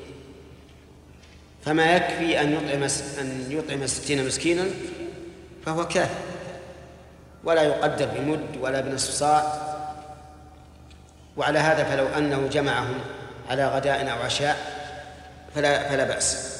Speaker 2: فما يكفي أن يطعم أن يطعم ستين مسكينا فهو كافٍ، ولا يقدر بمد ولا بنصف صاع. وعلى هذا فلو أنه جمعهم على غداء أو عشاء فلا فلا بأس.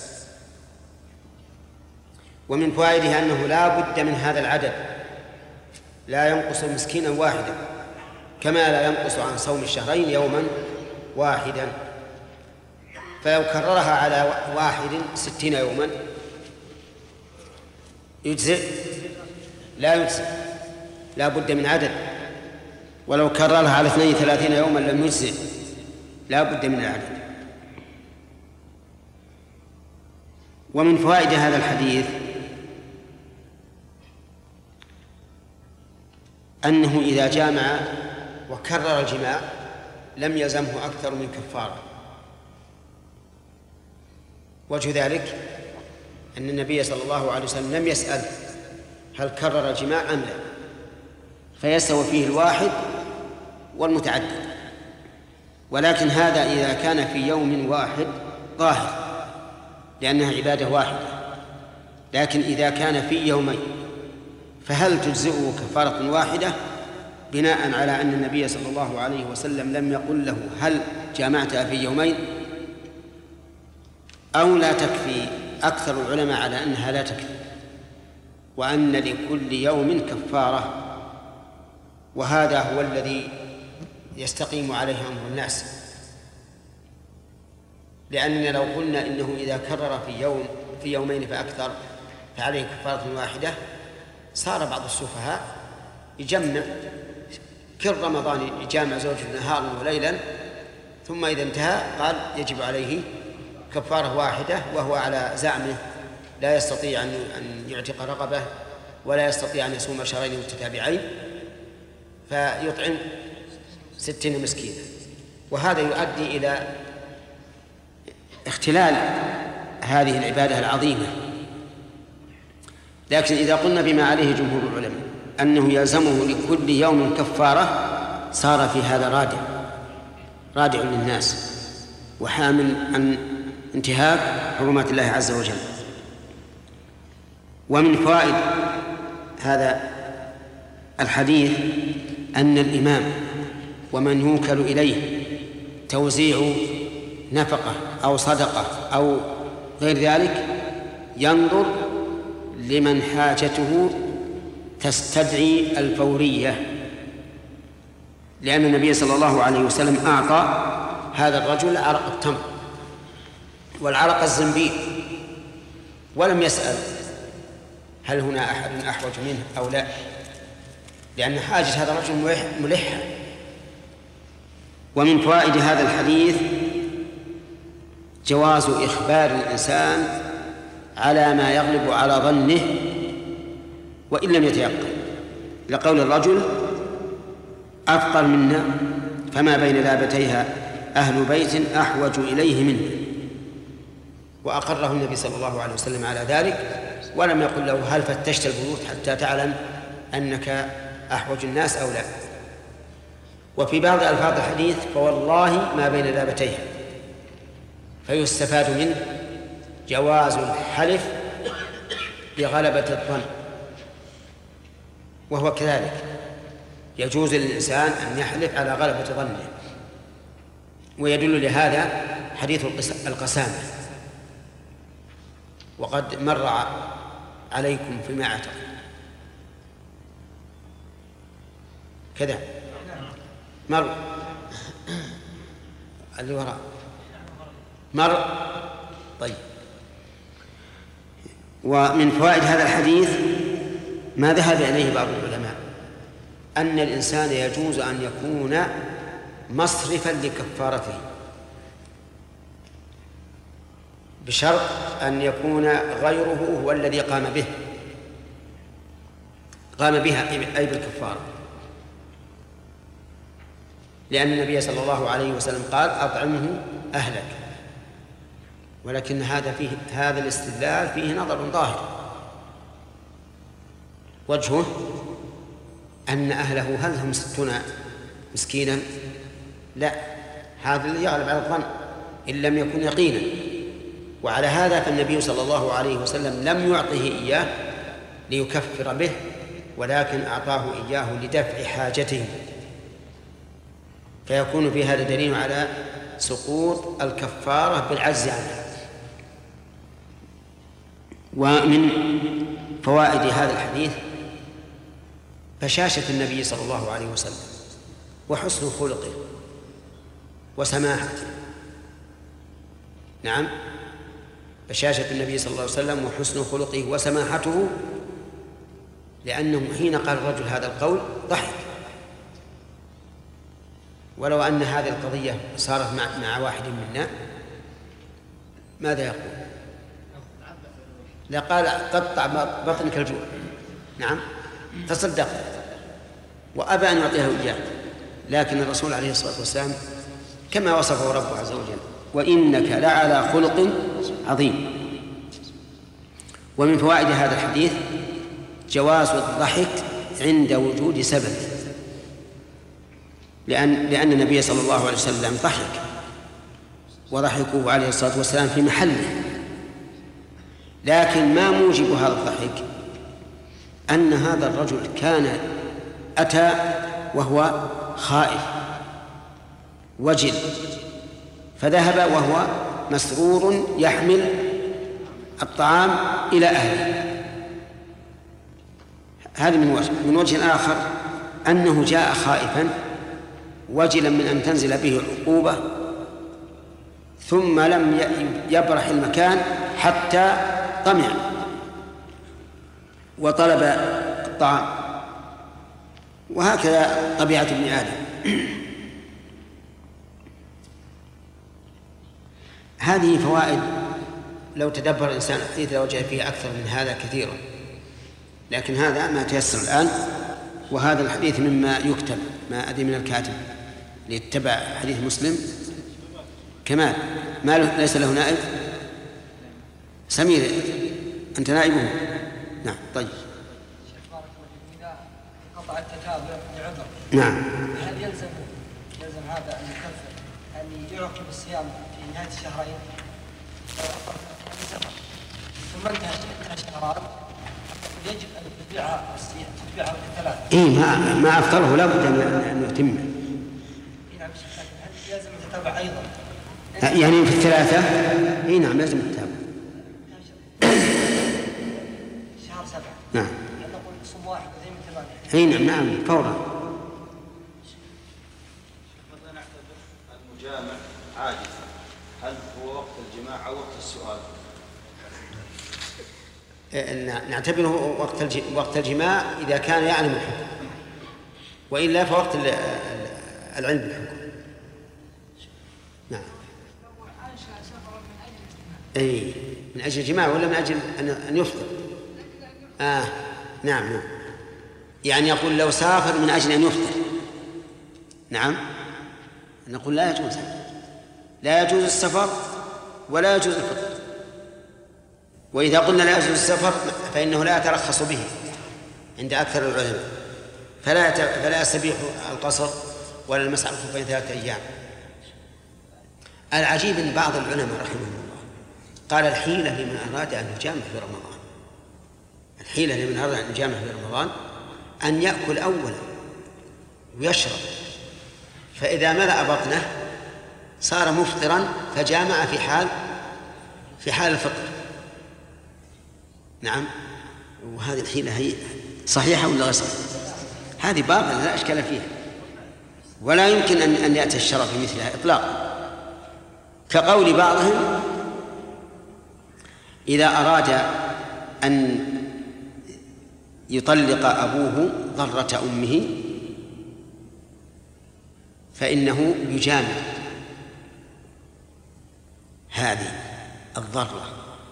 Speaker 2: ومن فوائده أنه لا بد من هذا العدد، لا ينقص مسكينا واحدا، كما لا ينقص عن صوم الشهرين يوما واحدا. فلو كررها على واحد ستين يوما يجزئ؟ لا يجزئ، لا بد من عدد. ولو كررها على اثنين ثلاثين يوما لم يجزئ، لا بد من العدد. ومن فوائد هذا الحديث أنه إذا جامع وكرر الجماع لم يلزمه أكثر من كفارة. وجه ذلك أن النبي صلى الله عليه وسلم لم يسأل هل كرر الجماع أم لا، فيستوي فيه الواحد والمتعدد. ولكن هذا إذا كان في يوم واحد ظاهر لأنها عبادة واحدة، لكن إذا كان في يومين فهل تجزئه كفارة واحدة بناء على أن النبي صلى الله عليه وسلم لم يقل له هل جامعتها في يومين، أو لا تكفي؟ أكثر العلماء على أنها لا تكفي، وأن لكل يوم كفارة، وهذا هو الذي يستقيم عليه أمر الناس. لأننا لو قلنا إنه إذا كرر في يوم في يومين فأكثر فعليه كفارة واحدة صار بعض السفهاء يجمع كل رمضان يجامع زوجه نهارا وليلا، ثم إذا انتهى قال يجب عليه كفارة واحدة، وهو على زعمه لا يستطيع أن يعتق رقبة ولا يستطيع أن يصوم شهرين متتابعين فيطعم ستين مسكينا، وهذا يؤدي إلى اختلال هذه العبادة العظيمة. لكن إذا قلنا بما عليه جمهور العلماء أنه يلزمه لكل يوم كفارة صار في هذا رادع رادع للناس وحامل عن انتهاك حرمات الله عز وجل. ومن فوائد هذا الحديث أن الإمام ومن يوكل إليه توزيع نفقة أو صدقة أو غير ذلك ينظر لمن حاجته تستدعي الفورية، لأن النبي صلى الله عليه وسلم أعطى هذا الرجل عرق التمر والعرق الزنبيل ولم يسأل هل هنا أحد أحوج منه أو لا، لأن حاجة هذا الرجل ملحة. ومن فوائد هذا الحديث جواز إخبار الإنسان على ما يغلب على ظنه وإن لم يتيقن، لقول الرجل أفقر منا فما بين لابتيها أهل بيت أحوج إليه منه، وأقره النبي صلى الله عليه وسلم على ذلك ولم يقل له هل فتشت البيوت حتى تعلم أنك أحوج الناس أو لا. وفي بعض ألفاظ الحديث فوالله ما بين لابتيها، فيستفاد منه جواز الحلف بغلبة الظن، وهو كذلك يجوز للإنسان أن يحلف على غلبة ظنه. ويدل لهذا حديث القسامة، وقد مر عليكم فيما أعتقد كذا مر اللي وراء مر طيب. ومن فوائد هذا الحديث ما ذهب إليه بعض العلماء أن الإنسان يجوز أن يكون مصرفا لكفارته بشرط أن يكون غيره هو الذي قام به قام بها أي بالكفارة، لأن النبي صلى الله عليه وسلم قال أطعمه أهلك. ولكن هذا فيه هذا الاستدلال فيه نظر ظاهر، وجهه أن أهله هل هم ستون مسكينا؟ لا، هذا الذي يغلب على الظن إن لم يكن يقينا. وعلى هذا فالنبي صلى الله عليه وسلم لم يعطه إياه ليكفر به، ولكن أعطاه إياه لدفع حاجته، فيكون في هذا دليل على سقوط الكفارة بالعجز عنها. ومن فوائد هذا الحديث بشاشة النبي صلى الله عليه وسلم وحسن خلقه وسماحته. نعم، بشاشة النبي صلى الله عليه وسلم وحسن خلقه وسماحته، لأنه حين قال الرجل هذا القول ضحك. ولو أن هذه القضية صارت مع, مع واحد منا ماذا يقول؟ لقال قطع بطنك الجوع. نعم، تصدق وأبى أن يعطيه إياه، لكن الرسول عليه الصلاة والسلام كما وصفه ربه عز وجل وإنك لعلى خلق عظيم. ومن فوائد هذا الحديث جواز الضحك عند وجود سبب، لأن لأن النبي صلى الله عليه وسلم ضحك وضحكه عليه الصلاة والسلام في محله، لكن ما موجب هذا الضحك أن هذا الرجل كان أتى وهو خائف وجل، فذهب وهو مسرور يحمل الطعام إلى أهله. هذا من وجه. من وجه آخر أنه جاء خائفا وجلا من أن تنزل به العقوبة، ثم لم يبرح المكان حتى طمع وطلب الطعام، وهكذا طبيعة ابن آدم. هذه فوائد لو تدبر الإنسان الحديث لوجد فيه أكثر من هذا كثيرا، لكن هذا ما تيسر الآن. وهذا الحديث مما يكتب، ما أدري من الكاتب ليتبع حديث مسلم كمال، ما له ليس له نائب. سمير أنت نائبه؟ نعم. طيب،
Speaker 8: إذا قطع التتابع بعذر
Speaker 2: نعم،
Speaker 8: هل يلزم يلزم هذا أن يكفر أن يعقب الصيام في نهاية الشهرين ثم انتهى الشهران
Speaker 9: يجب أن تتبعها تتبعها بالثلاث.
Speaker 2: إيه ما ما أفطره لا بد أن يتم.
Speaker 9: نعم هل لازم تتابع أيضا؟
Speaker 2: يعني في الثلاثة إيه نعم لازم تتابع.
Speaker 9: شهر سبعة.
Speaker 2: نعم.
Speaker 9: هل نقول صوم واحد زي من ثمانية؟
Speaker 2: إيه نعم نعم فورا.
Speaker 7: المجامع عاجز، هل هو وقت الجماع أو وقت السؤال؟
Speaker 2: نعتبره وقت وقت الجماع إذا كان يعلم الحكم، وإلا فوقت العلم بالحكم. نعم. أي من أجل الجماع ولا من أجل أن يفطر؟ آه نعم نعم. يعني يقول لو سافر من أجل أن يفطر، نعم نقول لا يجوز، لا يجوز السفر ولا يجوز الفطر. وإذا قلنا لا يجوز السفر فإنه لا يترخص به عند أكثر العلماء، فلا فلا يستبيح القصر ولا المسح على الخفين ثلاثة أيام. العجيب أن بعض العلماء رحمهم الله قال الحيلة لمن أراد أن يجامع في رمضان، الحيلة لمن أراد أن يجامع في رمضان أن يأكل أولا ويشرب، فإذا ملأ بطنه صار مفطرا فجامع في حال في حال الفطر. نعم. وهذه الحيلة هي صحيحة ولا غير صحيحة؟ هذه باطلة لا إشكال فيها، ولا يمكن أن أن يأتي الشرع في مثلها إطلاقا. كقول بعضهم إذا أراد أن يطلق أبوه ضرة أمه فإنه يجامع هذه الضرة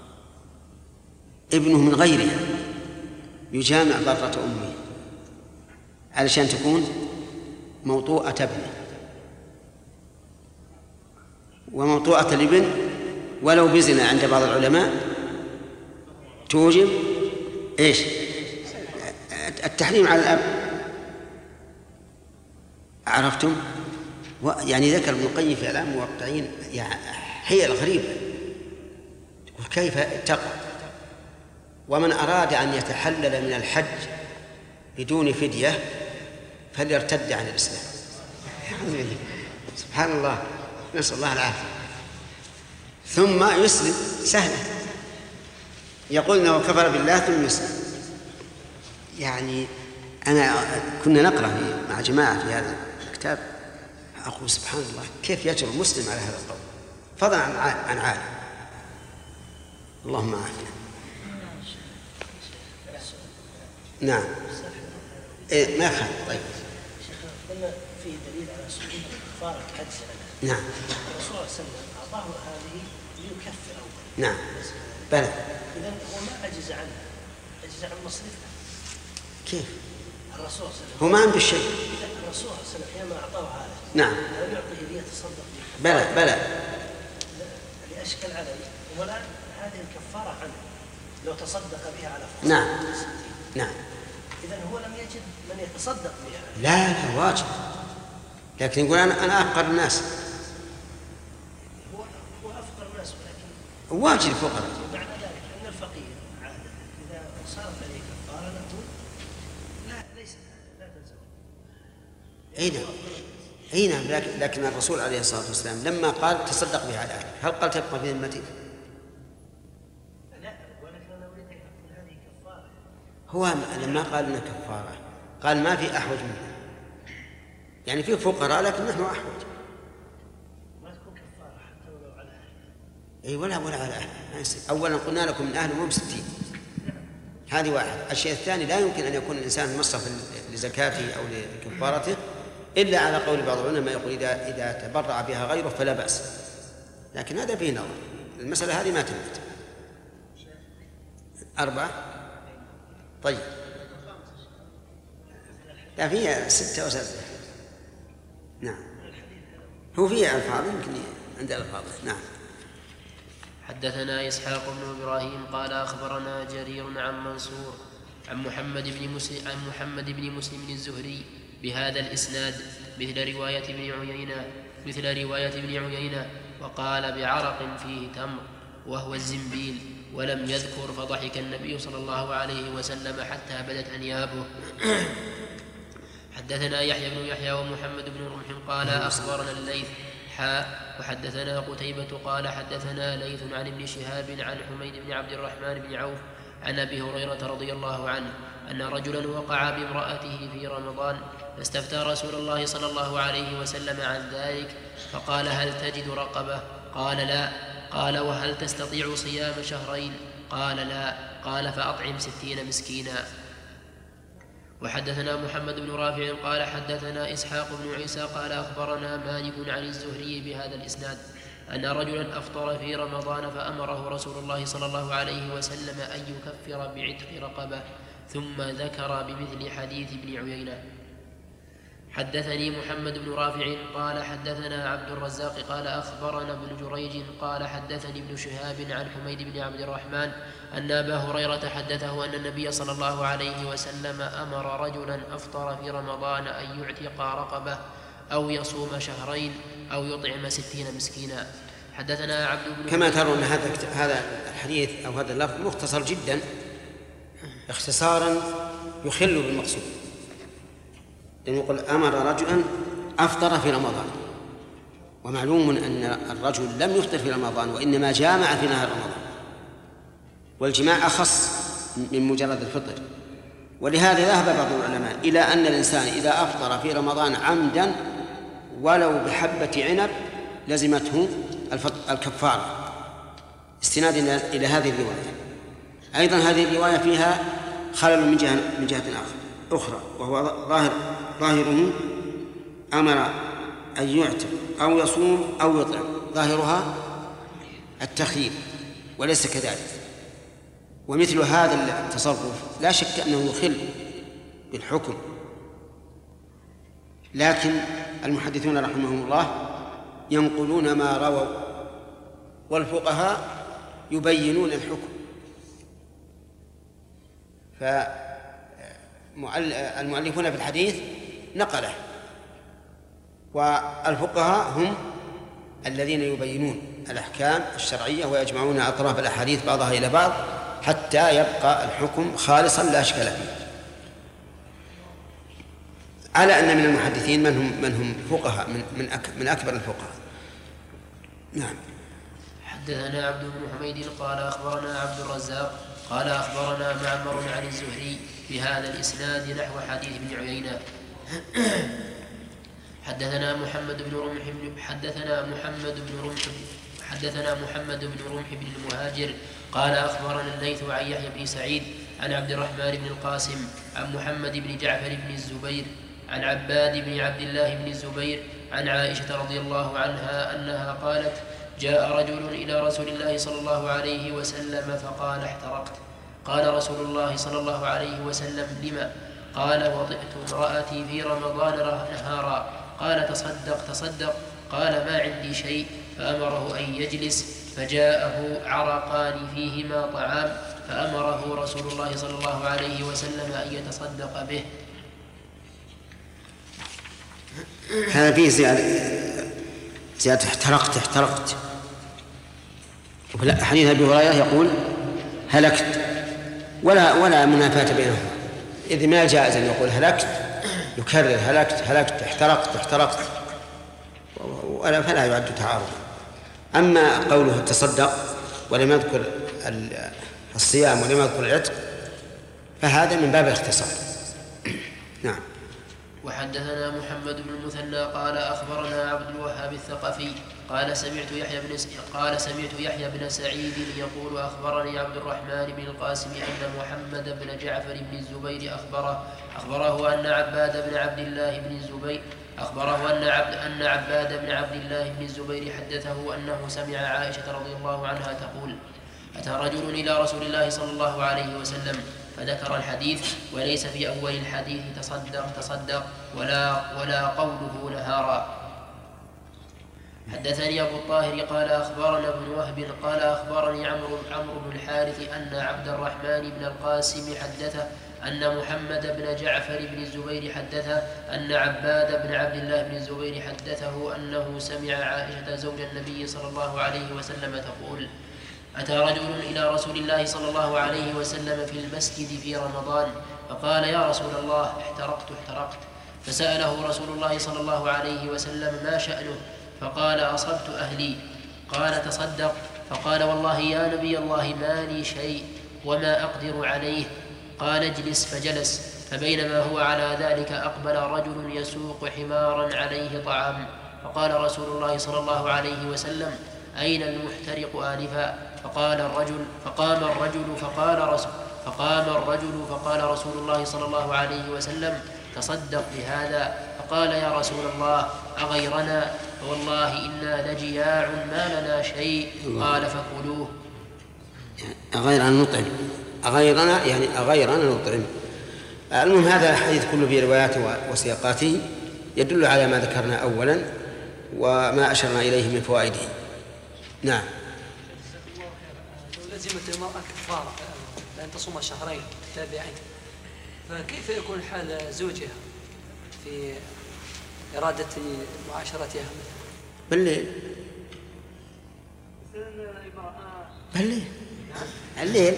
Speaker 2: ابنه من غيره، يجامع ضرة أمه علشان تكون موطوءة ابنه. وموطوءة الابن ولو بزنا عند بعض العلماء توجب إيش؟ التحريم على الأب. عرفتم؟ يعني ذكر ابن القيم في إعلام الموقعين يعني حيل غريبة، تقول كيف اتقى. ومن أراد أن يتحلل من الحج بدون فدية فليرتد عن الإسلام. سبحان الله، نسأل الله العافية. ثم يسلم سهلا، يقول إنه كفر بالله ثم يسلم. يعني أنا كنا نقرأ مع جماعة في هذا الكتاب، أقول سبحان الله كيف يجرؤ مسلم على هذا القول، فضلا عن عالم. اللهم عافنا. نعم إيه ما خان. طيب
Speaker 9: شيخنا قلنا في دليل على سقوط كفارة حج سنة.
Speaker 2: نعم.
Speaker 9: الرسول صلى الله عليه وسلم أعطاه هذه ليكفر أولا.
Speaker 2: نعم بلى.
Speaker 9: إذا هو ما عجز عنها، عجز عن مصرفها.
Speaker 2: كيف؟
Speaker 9: الرسول صلى الله عليه وسلم
Speaker 2: هو ما عنده شيء.
Speaker 9: الرسول صلى الله عليه وسلم حينما أعطاه هذا
Speaker 2: نعم
Speaker 9: لم يعطيه ليتصدق به.
Speaker 2: بلى بلى.
Speaker 9: اللي أشكل عليه ولا هذه الكفارة عنه لو تصدق بها على فقراء.
Speaker 2: نعم نعم.
Speaker 9: إذن هو لم يجد من يتصدق بها.
Speaker 2: لا لا واجب، لكن يقول أنا أنا أفقر الناس.
Speaker 9: هو هو أفقر الناس ولكن
Speaker 2: واجب الفقراء.
Speaker 9: معنى ذلك أن الفقير عادة إذا صارت عليه كفارة نقول لا ليس لا تلزم.
Speaker 2: أي نعم أي نعم. لكن, لكن الرسول عليه الصلاة والسلام لما قال تصدق بها على أهلك هل قال تبقى في ذمتك؟
Speaker 9: لا ولكن أنا أريد أن أقول هذه كفارة.
Speaker 2: هو لما قال إنها كفارة قال ما في أحوج منها، يعني في فقراء لكن نحن أحوج.
Speaker 9: ما تكون كفارة حتى ولو على أهلها.
Speaker 2: أي ولا ولا على أهل. أولا قلنا لكم من أهل مو بستين، هذه واحد. الشيء الثاني لا يمكن أن يكون الإنسان مصرف لزكاته أو لكفارته إلا على قول بعض العلماء يقول إذا إذا تبرع بها غيره فلا بأس، لكن هذا فيه نظر. المسألة هذه ما تمت. أربعة. طيب لا فيها ستة وسبعة. نعم هو فيها ألفاظ يمكن عند ألفاظ. نعم.
Speaker 3: حدثنا إسحاق بن إبراهيم قال أخبرنا جرير عن منصور عن محمد بن مسلم عن محمد بن مسلم الزهري بهذا الإسناد مثل رواية ابن عيينة مثل رواية ابن عيينة وقال بعرق فيه تمر وهو الزنبيل ولم يذكر، فضحك النبي صلى الله عليه وسلم حتى بدت أنيابه. حدثنا يحيى بن يحيى ومحمد بن رمح قال أخبرنا الليث حاء وحدثنا قتيبة قال حدثنا ليث عن ابن شهاب عن حميد بن عبد الرحمن بن عوف عن أبي هريرة رضي الله عنه أن رجلا وقع بامرأته في رمضان فاستفتى رسول الله صلى الله عليه وسلم عن ذلك فقال هل تجد رقبة؟ قال لا. قال وهل تستطيع صيام شهرين؟ قال لا. قال فأطعم ستين مسكينا. وحدثنا محمد بن رافع قال حدثنا إسحاق بن عيسى قال أخبرنا مالك عن الزهري بهذا الإسناد أن رجلا أفطر في رمضان فأمره رسول الله صلى الله عليه وسلم أن يكفر بعتق رقبة، ثم ذكر بمثل حديث ابن عيينة. حدثني محمد بن رافع قال حدثنا عبد الرزاق قال أخبرنا ابن جريج قال حدثني ابن شهاب عن حميد بن عبد الرحمن أن أبا هريرة حدثه أن النبي صلى الله عليه وسلم أمر رجلا أفطر في رمضان أن يعتق رقبة أو يصوم شهرين أو يطعم ستين مسكينا. حدثنا عبد بن
Speaker 2: كما ترون هذا هذا الحديث أو هذا اللفظ مختصر جدا اختصارا يخل بالمقصود، لأنه يقول أمر رجلا أفطر في رمضان، ومعلوم أن الرجل لم يفطر في رمضان وإنما جامع في نهار رمضان، والجماع أخص من مجرد الفطر. ولهذا ذهب بعض العلماء إلى أن الإنسان إذا أفطر في رمضان عمدا ولو بحبة عنب لزمته الكفارة، استنادا إلى هذه الرواية. أيضا هذه الرواية فيها خلل من جهة من جهة أخرى، وهو ظاهر ظاهره أمر أن يعتق أو يصوم أو يطعم، ظاهرها التخيير وليس كذلك. ومثل هذا التصرف لا شك أنه يخل بالحكم، لكن المحدثون رحمهم الله ينقلون ما رووا والفقهاء يبينون الحكم. فالمؤلفون في الحديث نقله، والفقهاء هم الذين يبينون الأحكام الشرعية ويجمعون أطراف الأحاديث بعضها إلى بعض حتى يبقى الحكم خالصا لا أشكال فيه. على أن من المحدثين من هم من هم فقهاء من من, أك من أكبر الفقهاء. نعم.
Speaker 3: حدثنا عبد بن حميد قال أخبرنا عبد الرزاق قال أخبرنا معمر عن الزهري بهذا الإسناد نحو حديث ابن عيينة. حدثنا محمد بن رمح حدثنا محمد بن رمح حدثنا محمد بن رمح بن المهاجر قال أخبرنا الليث عن يحيى بن سعيد عن عبد الرحمن بن القاسم عن محمد بن جعفر بن الزبير عن عباد بن عبد الله بن الزبير عن عائشة رضي الله عنها أنها قالت جاء رجل إلى رسول الله صلى الله عليه وسلم فقال احترقت. قال رسول الله صلى الله عليه وسلم لما؟ قال وطئت امرأتي في رمضان نهارا. قال تصدق تصدق. قال ما عندي شيء. فأمره أن يجلس فجاءه عرقان فيهما طعام فأمره رسول الله صلى الله عليه وسلم أن يتصدق به.
Speaker 2: هذا فيه زيادة زيادة احترقت احترقت. وفي حديث أبي هريرة يقول هلكت، ولا ولا منافاة بينهما، إذ ما جائز أن يقول هلكت يكرر هلكت هلكت احترقت احترقت، ولا فلا يعد تعارض. أما قوله تصدق ولم يذكر الصيام ولم يذكر العتق فهذا من باب الاختصار. نعم.
Speaker 3: وحدثنا محمد بن المثنى قال أخبرنا عبد الوهاب الثقفي قال سمعت يحيى بن قال سمعت يحيى بن سعيد يقول أخبرني عبد الرحمن بن القاسم أن محمد بن جعفر بن الزبير أخبره أخبره أن عباد بن عبد الله بن الزبير أخبره أن عبد أن عباد بن عبد الله بن الزبير حدثه أنه سمع عائشة رضي الله عنها تقول أتى رجل إلى رسول الله صلى الله عليه وسلم فذكر الحديث وليس في أول الحديث تصدق تصدق ولا ولا قوله نهارا. حدثني أبو الطاهر قال أخبرنا ابن وهب قال أخبرني عمرو عمرو بن الحارث أن عبد الرحمن بن القاسم حدثه أن محمد بن جعفر بن الزبير حدثه أن عباد بن عبد الله بن الزبير حدثه أنه سمع عائشة زوج النبي صلى الله عليه وسلم تقول أتى رجل إلى رسول الله صلى الله عليه وسلم في المسجد في رمضان فقال: يا رسول الله، احترقت احترقت. فسأله رسول الله صلى الله عليه وسلم: ما شأنه؟ فقال: أصبت أهلي. قال: تصدق. فقال: والله يا نبي الله ما لي شيء وما أقدر عليه. قال: اجلس. فجلس. فبينما هو على ذلك أقبل رجل يسوق حمارا عليه طعام، فقال رسول الله صلى الله عليه وسلم: أين المحترق آنفا؟ فقال الرجل فقام الرجل فقال رسول فقام الرجل فقال رسول الله صلى الله عليه وسلم: تصدق بهذا. فقال: يا رسول الله، أغيرنا؟ فوالله إنا لجياع ما لنا شيء. قال: فكلوه.
Speaker 2: أغيرنا نطعم، أغيرنا يعني أغيرنا نطعم. المهم هذا الحديث كله في رواياته وسياقاته يدل على ما ذكرنا أولا وما أشرنا إليه من فوائده. نعم.
Speaker 6: لو لزمت المرأة كفارة لأن تصوم شهرين تابعين، فكيف يكون حال زوجها في إرادة معاشرتها
Speaker 2: بالليل؟ بالليل الليل.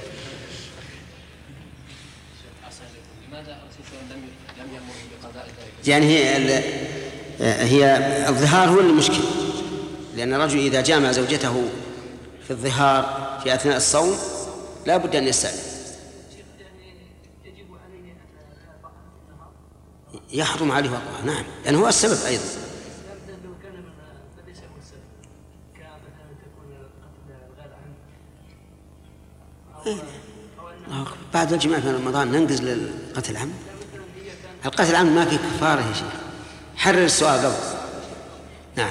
Speaker 3: لماذا لم لم يأمر بقضاء ذلك؟
Speaker 2: يعني هي هي الظهار هو المشكل، لأن الرجل إذا جامع زوجته في الظهار في أثناء الصوم لا بد أن يستأذن. يحرم عليه وطأها، نعم، لأنه هو السبب أيضا. بعد الجماع في رمضان ننقز للقتل العمد. القتل العمد ما في كفارة يا شيخ، حرر السؤال قبل. نعم.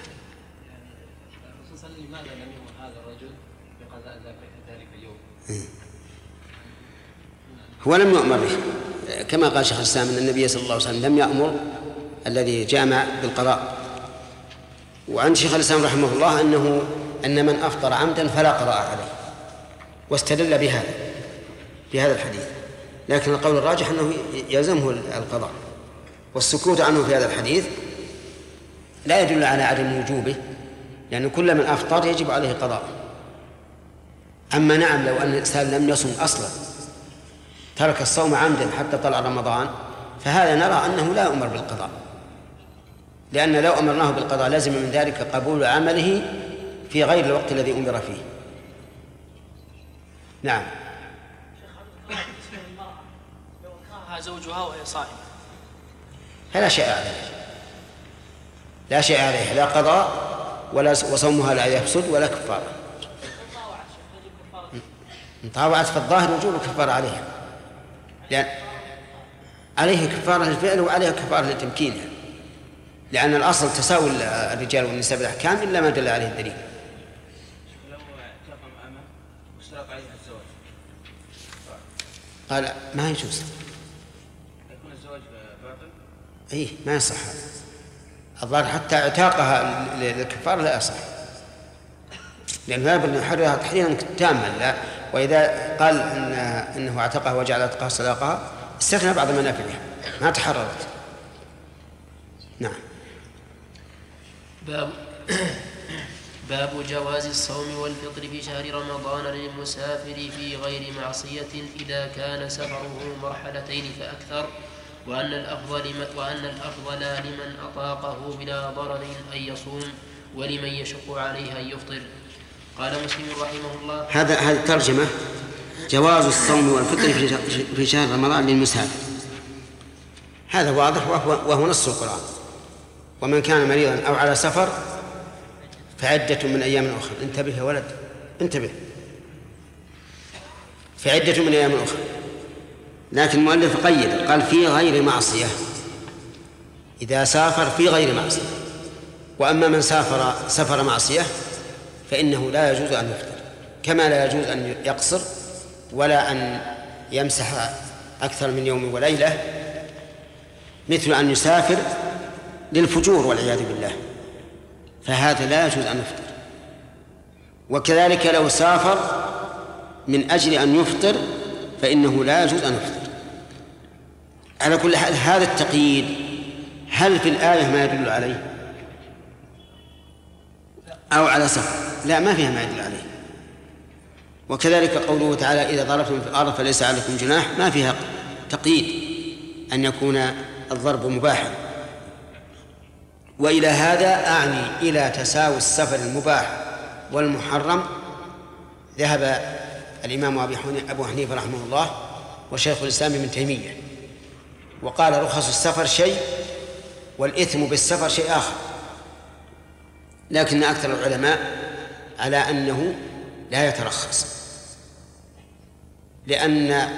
Speaker 3: لماذا لم يؤمر هذا الرجل بقضاء ذلك اليوم؟
Speaker 2: هو لم يؤمر به، كما قال شيخ الإسلام أن النبي صلى الله عليه وسلم لم يأمر الذي جامع بالقضاء. وعند شيخ الإسلام رحمه الله أنه أن من أفطر عمدا فلا قضاء عليه، واستدل بهذا بهذا الحديث. لكن القول الراجح أنه يلزمه القضاء، والسكوت عنه في هذا الحديث لا يدل على عدم وجوبه، لأن كل من أفطر يجب عليه قضاء. أما نعم لو أن الإنسان لم يصم أصلا، ترك الصوم عمدا حتى طلع رمضان، فهذا نرى أنه لا يؤمر بالقضاء، لأن لو أمرناه بالقضاء لازم من ذلك قبول عمله في غير الوقت الذي أمر فيه. نعم.
Speaker 10: لو كرهها زوجها وهي صائمة
Speaker 2: فلا شيء عليه، لا شيء عليه، لا قضاء ولا وصومها لا يفسد ولا كفارة. إن طاوعت فالظاهر وجوب الكفارة عليها، لأن عليه كفارة الفعل وعليها كفارة لتمكينها، لأن الأصل تساوي الرجال والنساء بالأحكام إلا ما دل عليه الدليل.
Speaker 1: لو اعتقم أمه واشترط عليها الزواج
Speaker 2: قال ما يجوز،
Speaker 1: يكون الزواج باطل؟
Speaker 2: أيه ما يصح الظاهر، حتى اعتاقها للكفارة لا يصح، لأن لا بد أن يحررها تحريرا تاما. لا، وإذا قال إن إنه اعتقها وجعل اعتقها صداقها استثنى بعض منافعها ما تحررت. نعم.
Speaker 3: باب باب جواز الصوم والفطر في شهر رمضان للمسافر في غير معصية إذا كان سفره مرحلتين فأكثر، وأن الأفضل وأن الأفضل لمن أطاقه بلا ضرر أن يصوم، ولمن يشق عليه أن يفطر. قال مسلم رحمه الله:
Speaker 2: هذا هذه الترجمة جواز الصوم والفطر في شهر رمضان للمسافر، هذا واضح وهو, وهو نص القرآن. ومن كان مريضا أو على سفر فعدة من أيام أخرى. انتبه يا ولد، انتبه، فعدة من أيام أخرى. لكن المؤلف قيد قال في غير معصية، إذا سافر في غير معصية. وأما من سافر سفر معصية فإنه لا يجوز أن يفطر، كما لا يجوز أن يقصر ولا أن يمسح أكثر من يوم وليلة، مثل أن يسافر للفجور والعياذ بالله، فهذا لا يجوز أن يفطر. وكذلك لو سافر من أجل أن يفطر فإنه لا يجوز أن يفطر. على كل حال هذا التقييد هل في الآية ما يدل عليه أو على سفر؟ لا، ما فيها ما يدل عليه، وكذلك قوله تعالى إذا ضربتم في الأرض فليس عليكم جناح ما فيها تقييد أن يكون الضرب مباحا. وإلى هذا أعني إلى تساوي السفر المباح والمحرم ذهب الإمام أبو حنيفة رحمه الله وشيخ الإسلام ابن تيمية، وقال رخص السفر شيء والإثم بالسفر شيء آخر، لكن أكثر العلماء على أنه لا يترخص، لأن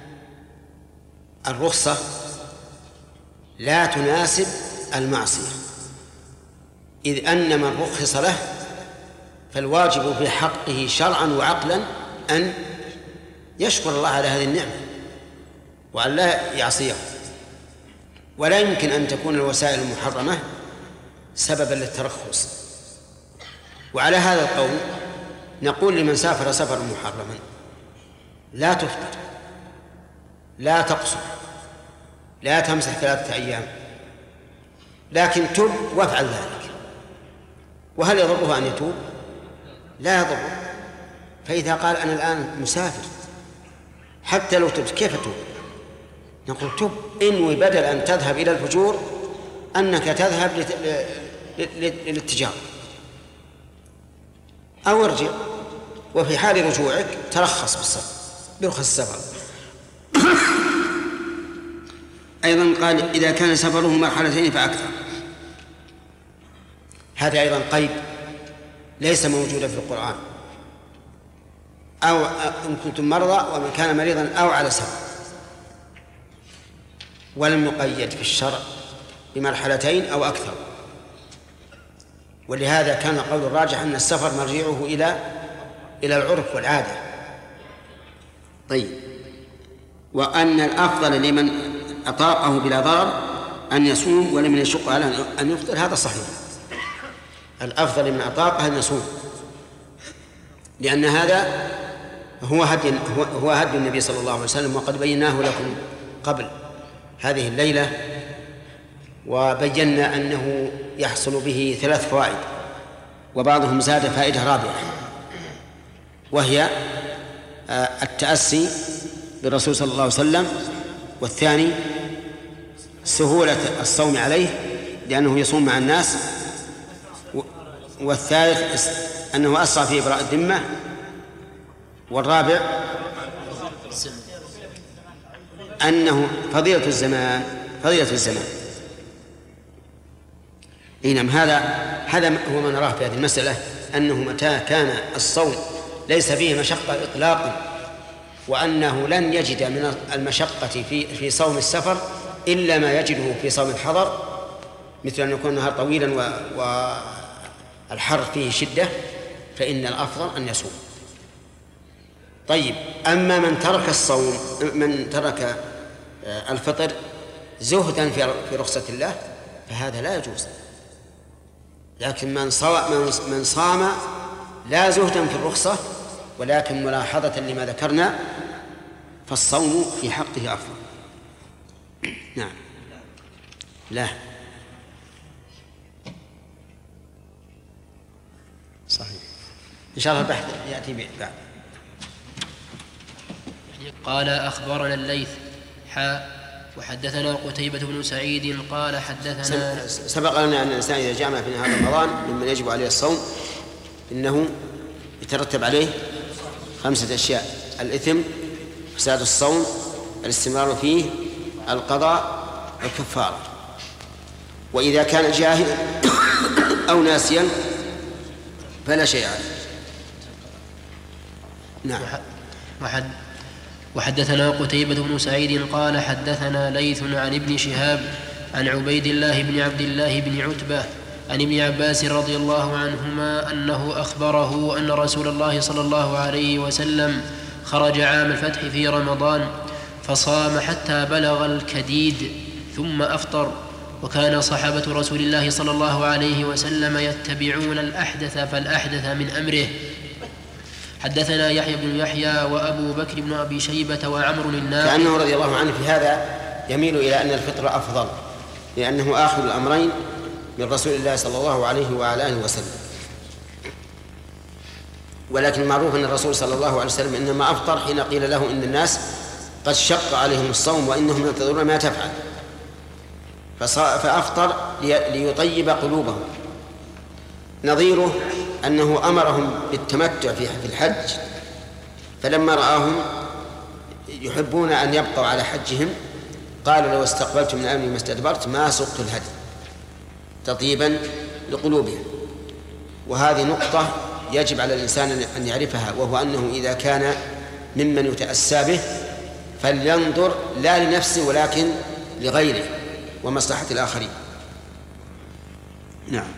Speaker 2: الرخصة لا تناسب المعصية، إذ أن من رخص له فالواجب في حقه شرعا وعقلا أن يشكر الله على هذه النعمة وأن لا يعصيه، ولا يمكن أن تكون الوسائل المحرمة سببا للترخص. وعلى هذا القول نقول لمن سافر سفرا محرما لا تفطر، لا تقصر، لا تمسح ثلاثة أيام، لكن تب وافعل ذلك. وهل يضره أن يتوب؟ لا يضره. فإذا قال أنا الآن مسافر حتى لو تبت كيف تب؟ نقول تب، إنوي بدل أن تذهب إلى الفجور أنك تذهب للاتجار أو ارجع، وفي حال رجوعك ترخص بالسفر برخص السفر. أيضا قال إذا كان سفره مرحلتين فأكثر، هذا أيضا قيد ليس موجودا في القرآن، أو إن كنتم مرضى ومن كان مريضا أو على سفر، ولم يقيد في الشرع بمرحلتين أو أكثر. ولهذا كان قول الراجح أن السفر مرجعه إلى إلى العرف والعادة. طيب، وأن الأفضل لمن أطاقه بلا ضرر أن يصوم ولمن يشق على أن يفطر، هذا صحيح. الأفضل لمن أطاقه أن يصوم، لأن هذا هو هدي هو هدي النبي صلى الله عليه وسلم، وقد بيناه لكم قبل هذه الليلة، وبينا أنه يحصل به ثلاث فوائد، وبعضهم زاد فائدة رابعة، وهي التأسي بالرسول صلى الله عليه وسلم، والثاني سهولة الصوم عليه لأنه يصوم مع الناس، والثالث أنه أسرع في إبراء الذمة، والرابع أنه فضيلة الزمان فضيلة الزمان إنما هذا هذا هو ما نراه في هذه المسألة، أنه متى كان الصوم ليس فيه مشقة إطلاقا، وأنه لن يجد من المشقة في في صوم السفر إلا ما يجده في صوم الحضر، مثل أن يكون النهار طويلا والحر فيه شدة، فإن الأفضل أن يصوم. طيب، أما من ترك الصوم من ترك الفطر زهدا في رخصة الله فهذا لا يجوز، لكن من صام من صام لا زهدا في الرخصة ولكن ملاحظة لما ذكرنا فالصوم في حقه أفضل. نعم. لا صحيح، إن شاء الله البحث يأتي بعد.
Speaker 3: قال أخبرنا الليث حاء وحدثنا قتيبة بن سعيد قال حدثنا.
Speaker 2: سبق لنا أن الإنسان إذا جامع في نهار رمضان ممن يجب عليه الصوم إنه يترتب عليه خمسة أشياء: الإثم، فساد الصوم، الاستمرار فيه، القضاء، الكفارة. وإذا كان جاهلا أو ناسيا فلا شيء عليه. نعم.
Speaker 3: وحد وحدثنا قتيبة بن سعيد قال حدثنا ليث عن ابن شهاب عن عبيد الله بن عبد الله بن عتبة عن ابن عباس رضي الله عنهما أنه أخبره أن رسول الله صلى الله عليه وسلم خرج عام الفتح في رمضان فصام حتى بلغ الكديد ثم أفطر، وكان صحابة رسول الله صلى الله عليه وسلم يتبعون الأحدث فالأحدث من أمره. حدثنا يحيى بن يحيى وأبو بكر بن أبي شيبة وعمر الناقد.
Speaker 2: كأنه رضي الله عنه في هذا يميل إلى أن الفطر أفضل، لأنه آخر الأمرين من رسول الله صلى الله عليه وعلى آله وسلم. ولكن المعروف أن الرسول صلى الله عليه وسلم إنما أفطر حين قيل له إن الناس قد شق عليهم الصوم وإنهم ينتظرون ما تفعل، فأفطر ليطيب قلوبهم. نظيره أنه أمرهم بالتمتع في الحج، فلما رآهم يحبون أن يبقوا على حجهم قال لو استقبلت من أمري ما استدبرت ما سقت الهدي تطيبا لقلوبهم. وهذه نقطة يجب على الإنسان أن يعرفها، وهو أنه إذا كان ممن يتأسى به فلينظر لا لنفسه ولكن لغيره ومصلحة الآخرين. نعم.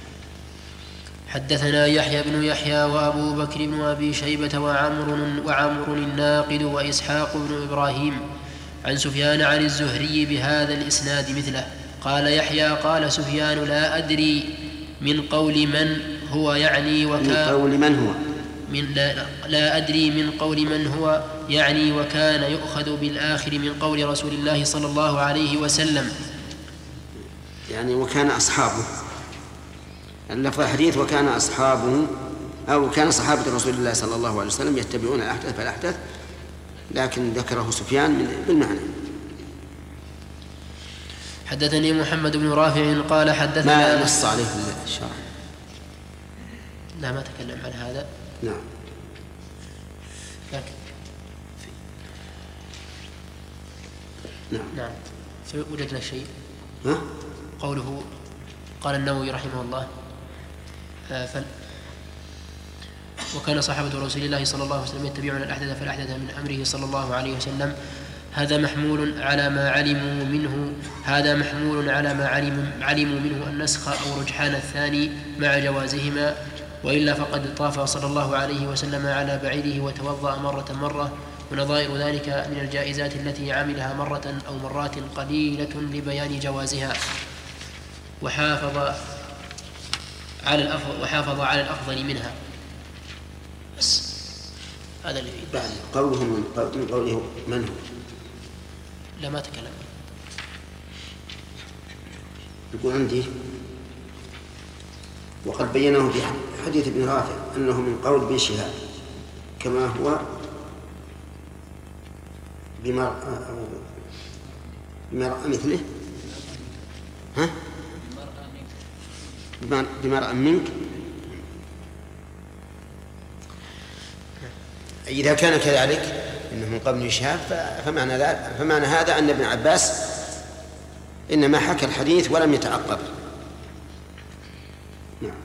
Speaker 3: حدثنا يحيى بن يحيى وأبو بكر بن أبي شيبة وعمر وعمر الناقد وإسحاق بن إبراهيم عن سفيان عن الزهري بهذا الإسناد مثله. قال يحيى قال سفيان لا أدري من قول من هو يعني وكان
Speaker 2: من قول من هو
Speaker 3: من لا, لا أدري من قول من هو يعني وكان يؤخذ بالآخر من قول رسول الله صلى الله عليه وسلم،
Speaker 2: يعني وكان أصحابه، اللفظ الحديث وكان أصحابه أو كان صحابة رسول الله صلى الله عليه وسلم يتبعون الأحدث فالأحدث، لكن ذكره سفيان بالمعنى.
Speaker 3: حدثني محمد بن رافع قال حدثنا
Speaker 2: ما نص عليه الشرع.
Speaker 3: لا ما تكلم عن هذا.
Speaker 2: نعم.
Speaker 3: لكن
Speaker 2: نعم.
Speaker 3: نعم وجدنا شيء.
Speaker 2: ها؟
Speaker 3: قوله قال النووي رحمه الله آه فل وكان صحابة رسول الله صلى الله عليه وسلم يتبعون الأحدث فالأحدث من أمره صلى الله عليه وسلم، هذا محمول على ما علموا منه هذا محمول على ما علم علموا منه النسخ أو رجحان الثاني مع جوازهما، وإلا فقد طاف صلى الله عليه وسلم على بعيره وتوضأ مرة مرة، ونظائر ذلك من الجائزات التي عملها مرة أو مرات قليلة لبيان جوازها، وحافظ على الأفضل وحافظ على الأفضل منها. بس هذا اللي
Speaker 2: بعد قوله من قوله من هو
Speaker 3: لا ما تكلم.
Speaker 2: يقول عندي وقد بينه في حديث ابن رافع أنه من قول ابن شهاب كما هو بمرأة مثله ها بمرأة منك. إذا كان كذلك إنه من قبل شهاب فمعنى, فمعنى هذا أن ابن عباس إنما حكى الحديث ولم يتعقب. نعم.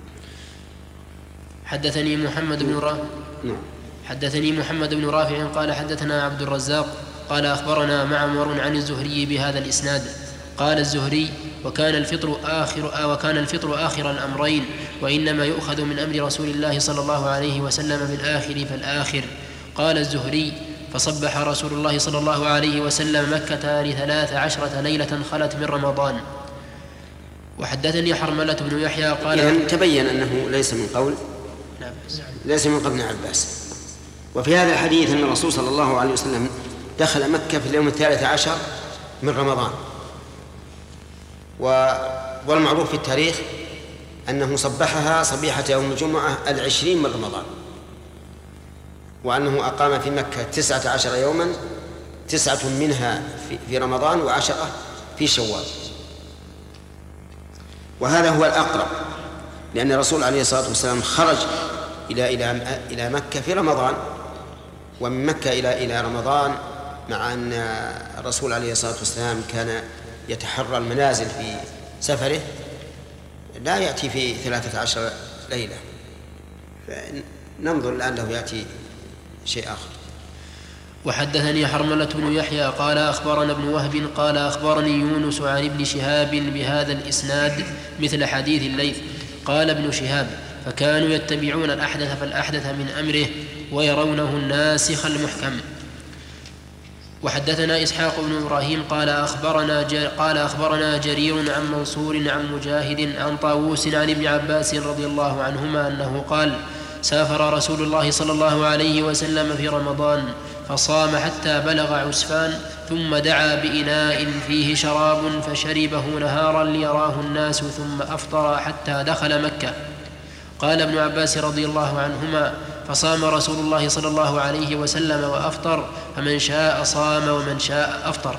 Speaker 3: حدثني محمد بن رافع
Speaker 2: نعم.
Speaker 3: حدثني محمد بن رافع قال حدثنا عبد الرزاق قال أخبرنا معمر عن الزهري بهذا الإسناد. قال الزهري وكان الفطر آخر وكان الفطر آخر الأمرين، وإنما يؤخذ من أمر رسول الله صلى الله عليه وسلم بالآخر فالآخر. قال الزهري فصبح رسول الله صلى الله عليه وسلم مكة لثلاث عشرة ليلة خلت من رمضان. وحدثني حرملة بن يحيى قال
Speaker 2: إذن تبين أنه ليس من قول ليس من قبل عباس. وفي هذا الحديث أن الرسول صلى الله عليه وسلم دخل مكة في اليوم الثالث عشر من رمضان، والمعروف في التاريخ أنه صبحها صبيحة يوم الجمعة العشرين من رمضان، وأنه أقام في مكة تسعة عشر يوما، تسعة منها في رمضان وعشرة في شوال. وهذا هو الأقرب، لأن الرسول عليه الصلاة والسلام خرج إلى إلى إلى مكة في رمضان، ومن مكة إلى إلى رمضان، مع أن الرسول عليه الصلاة والسلام كان يتحرى المنازل في سفره لا يأتي في ثلاثة عشر ليلة، فننظر الآن له يأتي شيء آخر.
Speaker 3: وحدثني حرملة بن يحيى قال أخبرنا ابن وهب قال أخبرني يونس عن ابن شهاب بهذا الإسناد مثل حديث الليث. قال ابن شهاب فكانوا يتبعون الأحدث فالأحدث من أمره ويرونه الناسخ المحكم. وحدثنا إسحاق بن إبراهيم قال أخبرنا, قال أخبرنا جرير عن منصور عن مجاهد عن طاووس عن ابن عباس رضي الله عنهما أنه قال سافر رسول الله صلى الله عليه وسلم في رمضان فصام حتى بلغ عسفان، ثم دعا بإناء فيه شراب فشربه نهارا ليراه الناس، ثم أفطر حتى دخل مكة. قال ابن عباس رضي الله عنهما فصام رسول الله صلى الله عليه وسلم وأفطر، فمن شاء صام ومن شاء أفطر.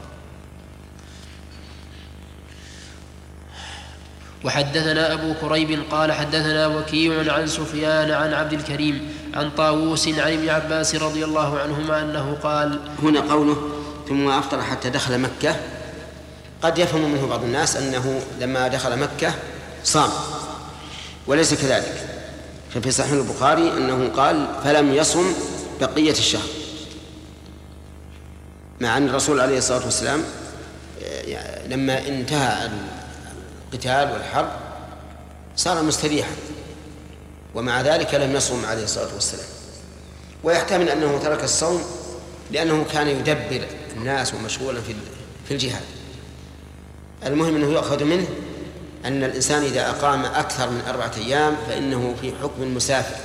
Speaker 3: وحدثنا أبو كريب قال حدثنا وكيع عن سفيان عن عبد الكريم عن طاووس عن ابن عباس رضي الله عنهما أنه قال.
Speaker 2: هنا قوله ثم أفطر حتى دخل مكة، قد يفهم منه بعض الناس أنه لما دخل مكة صام، وليس كذلك. ففي صحيح البخاري أنه قال فلم يصم بقية الشهر، مع أن الرسول عليه الصلاة والسلام لما انتهى القتال والحرب صار مستريحا، ومع ذلك لم يصم عليه الصلاة والسلام. ويحتمل أنه ترك الصوم لأنه كان يدبر الناس ومشغولا في الجهاد. المهم أنه يؤخذ منه أن الإنسان إذا أقام أكثر من أربعة أيام فإنه في حكم المسافر،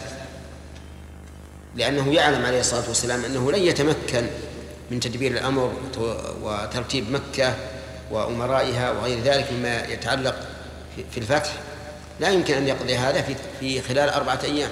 Speaker 2: لأنه يعلم عليه الصلاة والسلام أنه لن يتمكن من تدبير الأمر وترتيب مكة وأمرائها وغير ذلك مما يتعلق في الفتح، لا يمكن أن يقضي هذا في خلال أربعة أيام.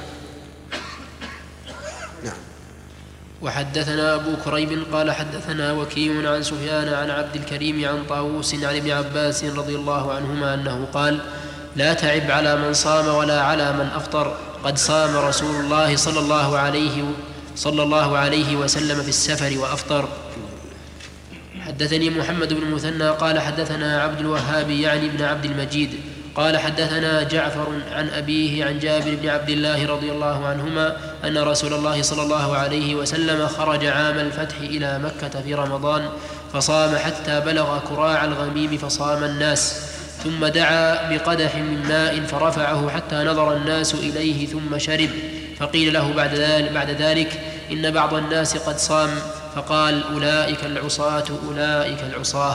Speaker 2: نعم.
Speaker 3: وحدثنا أبو كريب قال حدثنا وكيع عن سفيان عن عبد الكريم عن طاووس عن ابن عباس رضي الله عنهما أنه قال لا تعب على من صام ولا على من أفطر، قد صام رسول الله صلى الله عليه صلى الله عليه وسلم في السفر وأفطر. حدثني محمد بن المثنى قال حدثنا عبد الوهاب يعني ابن عبد المجيد قال حدثنا جعفر عن أبيه عن جابر بن عبد الله رضي الله عنهما أن رسول الله صلى الله عليه وسلم خرج عام الفتح إلى مكة في رمضان فصام حتى بلغ كراع الغميم فصام الناس، ثم دعا بقدح من ماء فرفعه حتى نظر الناس إليه ثم شرب، فقيل له بعد ذلك, بعد ذلك إن بعض الناس قد صام، فقال أولئك العصاة أولئك العصاة.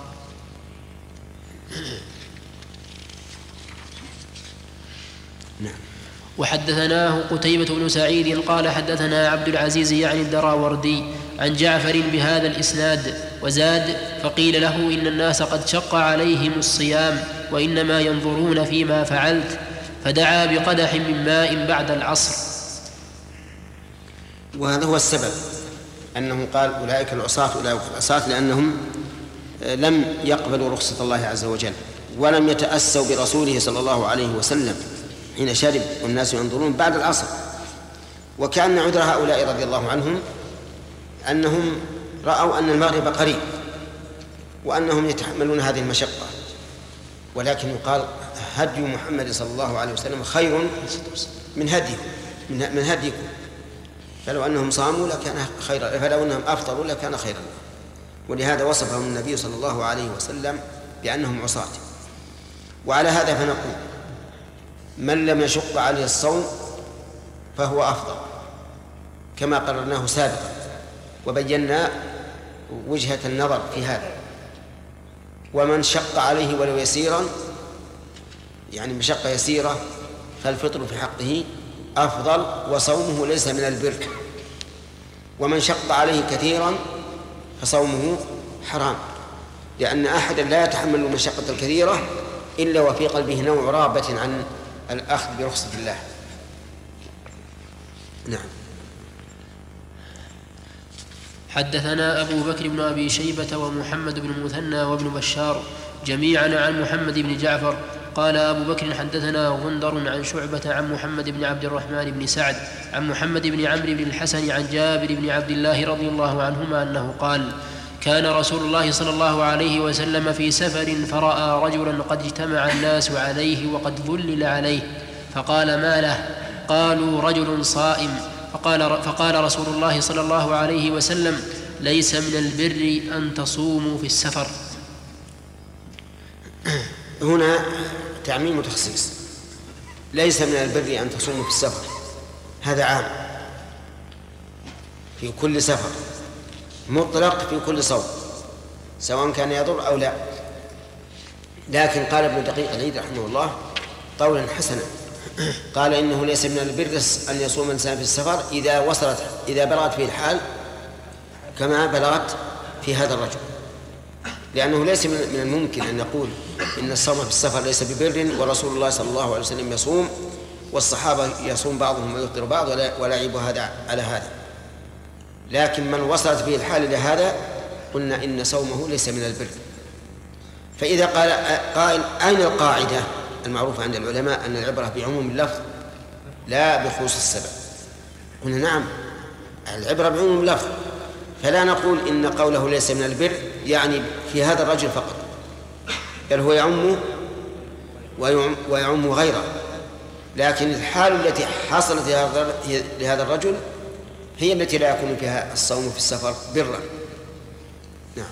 Speaker 3: وحدثناه قتيبة بن سعيد قال حدثنا عبد العزيز يعني الدراوردي عن جعفر بهذا الإسناد وزاد فقيل له إن الناس قد شق عليهم الصيام وإنما ينظرون فيما فعلت، فدعا بقدح من ماء بعد العصر.
Speaker 2: وهذا هو السبب أنه قال أولئك العصاة أولئك العصاة، لأنهم لم يقبلوا رخصة الله عز وجل ولم يتأسوا برسوله صلى الله عليه وسلم حين شرب والناس ينظرون بعد العصر. وكأن عذر هؤلاء رضي الله عنهم أنهم رأوا أن المغرب قريب وأنهم يتحملون هذه المشقة، ولكن يقال هدي محمد صلى الله عليه وسلم خير من هديه من هديكم، فلو أنهم صاموا لكان خيرا، فلو أنهم أفطروا لكان خيرا. ولهذا وصفهم النبي صلى الله عليه وسلم بأنهم عصاة. وعلى هذا فنقول من لم يشق عليه الصوم فهو أفضل كما قررناه سابقا وبينا وجهة النظر في هذا. ومن شق عليه ولو يسيرا يعني مشقة يسيرة فالفطر في حقه أفضل وصومه ليس من البر. ومن شق عليه كثيرا فصومه حرام، لأن أحدا لا يتحمل المشقة الكثيرة إلا وفي قلبه نوع رابة عن الأخذ برخصة الله. نعم.
Speaker 3: حدثنا أبو بكر بن أبي شيبة ومحمد بن المثنى وابن بشار جميعا عن محمد بن جعفر قال أبو بكر حدثنا غندر عن شعبة عن محمد بن عبد الرحمن بن سعد عن محمد بن عمرو بن الحسن عن جابر بن عبد الله رضي الله عنهما أنه قال كان رسول الله صلى الله عليه وسلم في سفر فرأى رجلا قد اجتمع الناس عليه وقد ظلل عليه فقال ما له؟ قالوا رجل صائم. فقال, فقال رسول الله صلى الله عليه وسلم ليس من البر أن تصوموا في السفر.
Speaker 2: هنا تعميم وتخصيص. ليس من البر أن تصوموا في السفر هذا عام في كل سفر، مطلق في كل صوم سواء كان يضر أو لا. لكن قال ابن دقيق العيد رحمه الله قولا حسنا، قال إنه ليس من البر أن يصوم الإنسان في السفر إذا وصلت إذا بلغت فيه الحال كما بلغت في هذا الرجل، لأنه ليس من الممكن أن نقول إن الصوم في السفر ليس ببر ورسول الله صلى الله عليه وسلم يصوم والصحابة يصوم بعضهم ويفطر بعض ولا يعيب هذا على هذا. لكن من وصلت به الحال إلى هذا قلنا إن صومه ليس من البر. فإذا قال قائل أين القاعدة المعروفة عند العلماء أن العبرة بعموم اللفظ لا بخصوص السبب؟ قلنا نعم، العبرة بعموم اللفظ، فلا نقول إن قوله ليس من البر يعني في هذا الرجل فقط، بل هو يعم ويعم, ويعم غيره. لكن الحال التي حصلت لهذا الرجل هي التي لا يكون فيها الصوم في السفر برا. نعم.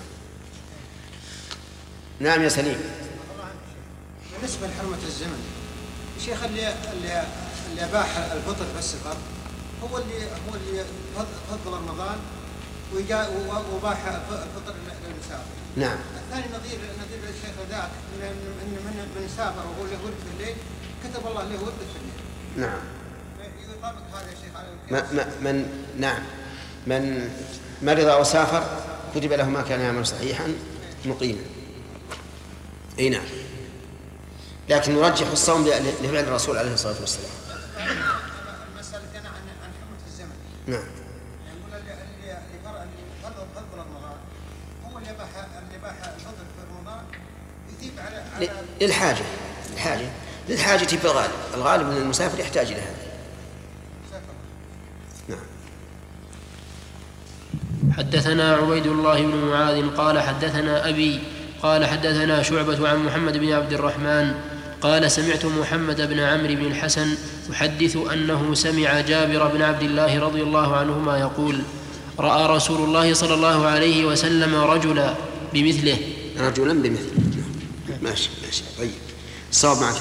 Speaker 2: نعم يا سليم.
Speaker 11: بالنسبة لحرمة الزمن، الشيخ اللي اللي اللي أباح الفطر في السفر هو اللي هو اللي فضل رمضان وأباح الفطر للمسافر.
Speaker 2: نعم.
Speaker 11: الثاني نظير نظير الشيخ ذاك من من من سافر وهو له ورد في الليل كتب الله له ورد في الليل.
Speaker 2: نعم.
Speaker 11: يطابق هذا يا شيخ على
Speaker 2: ما من نعم من مرض أو سافر كتب له ما كان يعمل صحيحا مقيما. أي نعم. لكن نرجح الصوم لفعل الرسول عليه الصلاة والسلام.
Speaker 11: المسألة كان عن عن حرمة الزمن.
Speaker 2: نعم.
Speaker 11: يقول اللي اللي اللي فضل رمضان هو اللي باح اللي باح الفضل في رمضان يثيب على على
Speaker 2: للحاجة الحاجة للحاجة في الغالب، الغالب أن المسافر يحتاج إلى هذا. نعم.
Speaker 3: حدثنا عبيد الله بن معاذ قال حدثنا أبي قال حدثنا شعبة عن محمد بن عبد الرحمن قال سمعت محمد بن عمرو بن الحسن يحدث أنه سمع جابر بن عبد الله رضي الله عنهما يقول رأى رسول الله صلى الله عليه وسلم رجلا بمثله
Speaker 2: رجلا بمثله. ماشي ماشي طيب صواب معك.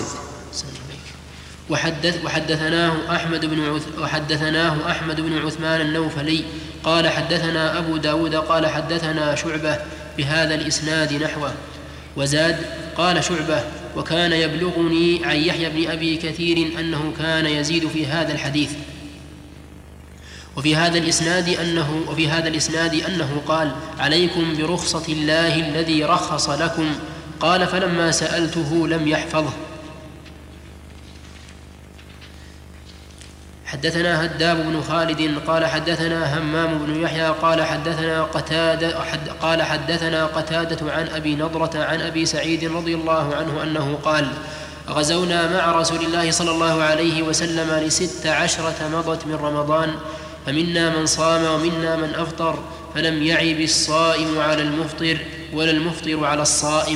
Speaker 3: وحدث وحدثناه أحمد بن عث وحدثناه أحمد بن عثمان النوفلي قال حدثنا أبو داود قال حدثنا شعبة بهذا الإسناد نحوه وزاد قال شعبة وكان يبلغني عن يحيى بن أبي كثير أنه كان يزيد في هذا الحديث وفي هذا الإسناد أنه وفي هذا الإسناد أنه قال عليكم برخصة الله الذي رخص لكم قال فلما سألته لم يحفظه. حدثنا هداب بن خالد قال حدثنا همام بن يحيى قال حدثنا قتادة حد قال حدثنا قتادة عن أبي نضرة عن أبي سعيد رضي الله عنه أنه قال غزونا مع رسول الله صلى الله عليه وسلم لست عشرة مضت من رمضان فمنا من صام ومنا من أفطر فلم يعب الصائم على المفطر ولا المفطر على الصائم.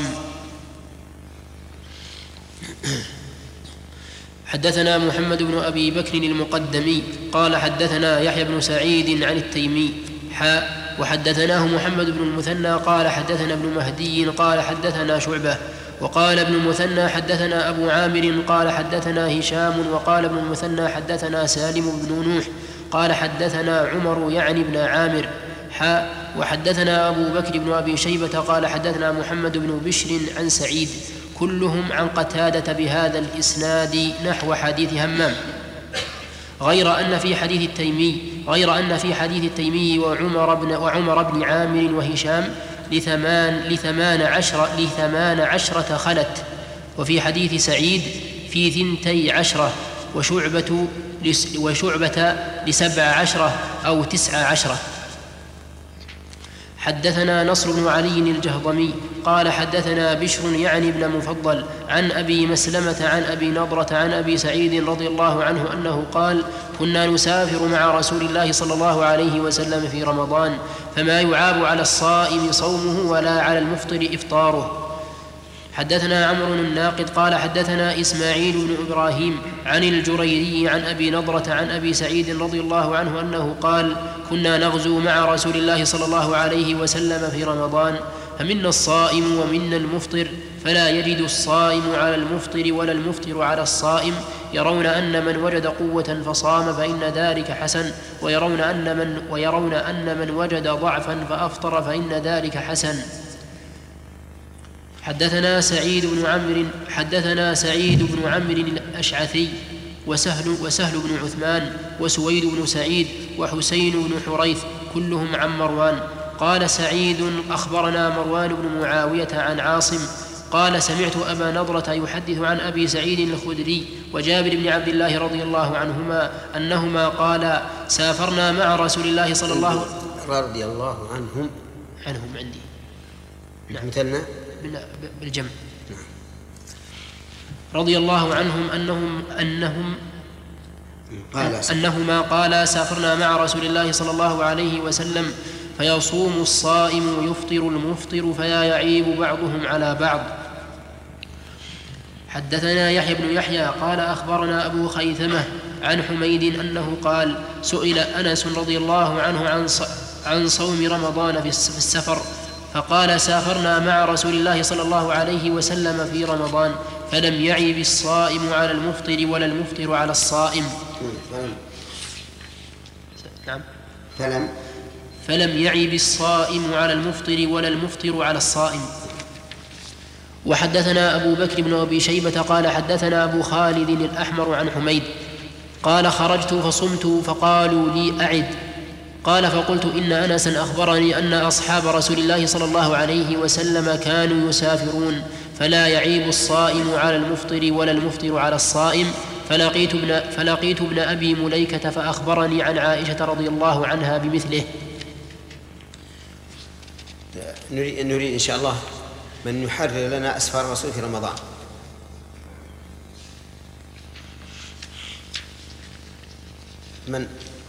Speaker 3: حدثنا محمد بن أبي بكر المقدمي قال حدثنا يحيى بن سعيد عن التيمي حاء وحدثناه محمد بن المثنى قال حدثنا ابن مهدي قال حدثنا شعبة وقال ابن المثنى حدثنا أبو عامر قال حدثنا هشام وقال ابن المثنى حدثنا سالم بن نوح قال حدثنا عمر يعني ابن عامر حاء وحدثنا أبو بكر بن أبي شيبة قال حدثنا محمد بن بشر عن سعيد كلهم عن قتادة بهذا الإسناد نحو حديث همام غير أن في حديث التيمي غير أن في حديث التيمي وعمر بن وعمر بن عامر وهشام لثمان لثمان عشر لثمان عشرة خلت وفي حديث سعيد في ثنتي عشرة وشعبة وشعبة لسبع عشرة أو تسع عشرة. حدثنا نصر بن علي الجهضمي قال حدثنا بشر يعني ابن مفضل عن أبي مسلمة عن أبي نضرة عن أبي سعيد رضي الله عنه أنه قال كنا نسافر مع رسول الله صلى الله عليه وسلم في رمضان فما يعاب على الصائم صومه ولا على المفطر إفطاره. حدثنا عمرو الناقد قال حدثنا إسماعيل بن إبراهيم عن الجريري عن أبي نضرة عن أبي سعيد رضي الله عنه أنه قال كنا نغزو مع رسول الله صلى الله عليه وسلم في رمضان فمنا الصائم ومنا المفطر فلا يجد الصائم على المفطر ولا المفطر على الصائم يرون أن من وجد قوة فصام فإن ذلك حسن ويرون أن من, ويرون أن من وجد ضعفا فأفطر فإن ذلك حسن. حدثنا سعيد بن عمرو حدثنا سعيد بن عمرو الأشعثي وسهل, وسهل بن عثمان وسويد بن سعيد وحسين بن حريث كلهم عن مروان قال سعيد أخبرنا مروان بن معاوية عن عاصم قال سمعت أبا نضرة يحدث عن أبي سعيد الخدري وجابر بن عبد الله رضي الله عنهما أنهما قالا سافرنا مع رسول الله صلى الله عليه وسلم
Speaker 2: رضي الله عنهم
Speaker 3: عنهم عندي
Speaker 2: نعم مثلنا
Speaker 3: بالجمع رضي الله عنهم أنهم أنهم
Speaker 2: قال
Speaker 3: أنهما قالا سافرنا مع رسول الله صلى الله عليه وسلم فيصوم الصائم ويفطر المفطر فلا يعيب بعضهم على بعض. حدثنا يحيى بن يحيى قال أخبرنا أبو خيثمة عن حميد أنه قال سئل أنس رضي الله عنه عن عن صوم رمضان في السفر فقال سافرنا مع رسول الله صلى الله عليه وسلم في رمضان فلم يعب الصائم على المفطر ولا المفطر على الصائم. نعم
Speaker 2: فلم
Speaker 3: فلم يعب الصائم على المفطر ولا المفطر على الصائم. وحدثنا أبو بكر بن أبي شيبة قال حدثنا أبو خالد الأحمر عن حميد قال خرجت فصمت فقالوا لي أعد قال فقلت إن أنسا أخبرني أن أصحاب رسول الله صلى الله عليه وسلم كانوا يسافرون فلا يعيب الصائم على المفطر ولا المفطر على الصائم. فلقيت ابن, فلقيت ابن أبي مليكة فأخبرني عن عائشة رضي الله عنها بمثله.
Speaker 2: نريد, نريد إن شاء الله من يحرر لنا أسفار الرسول في رمضان. من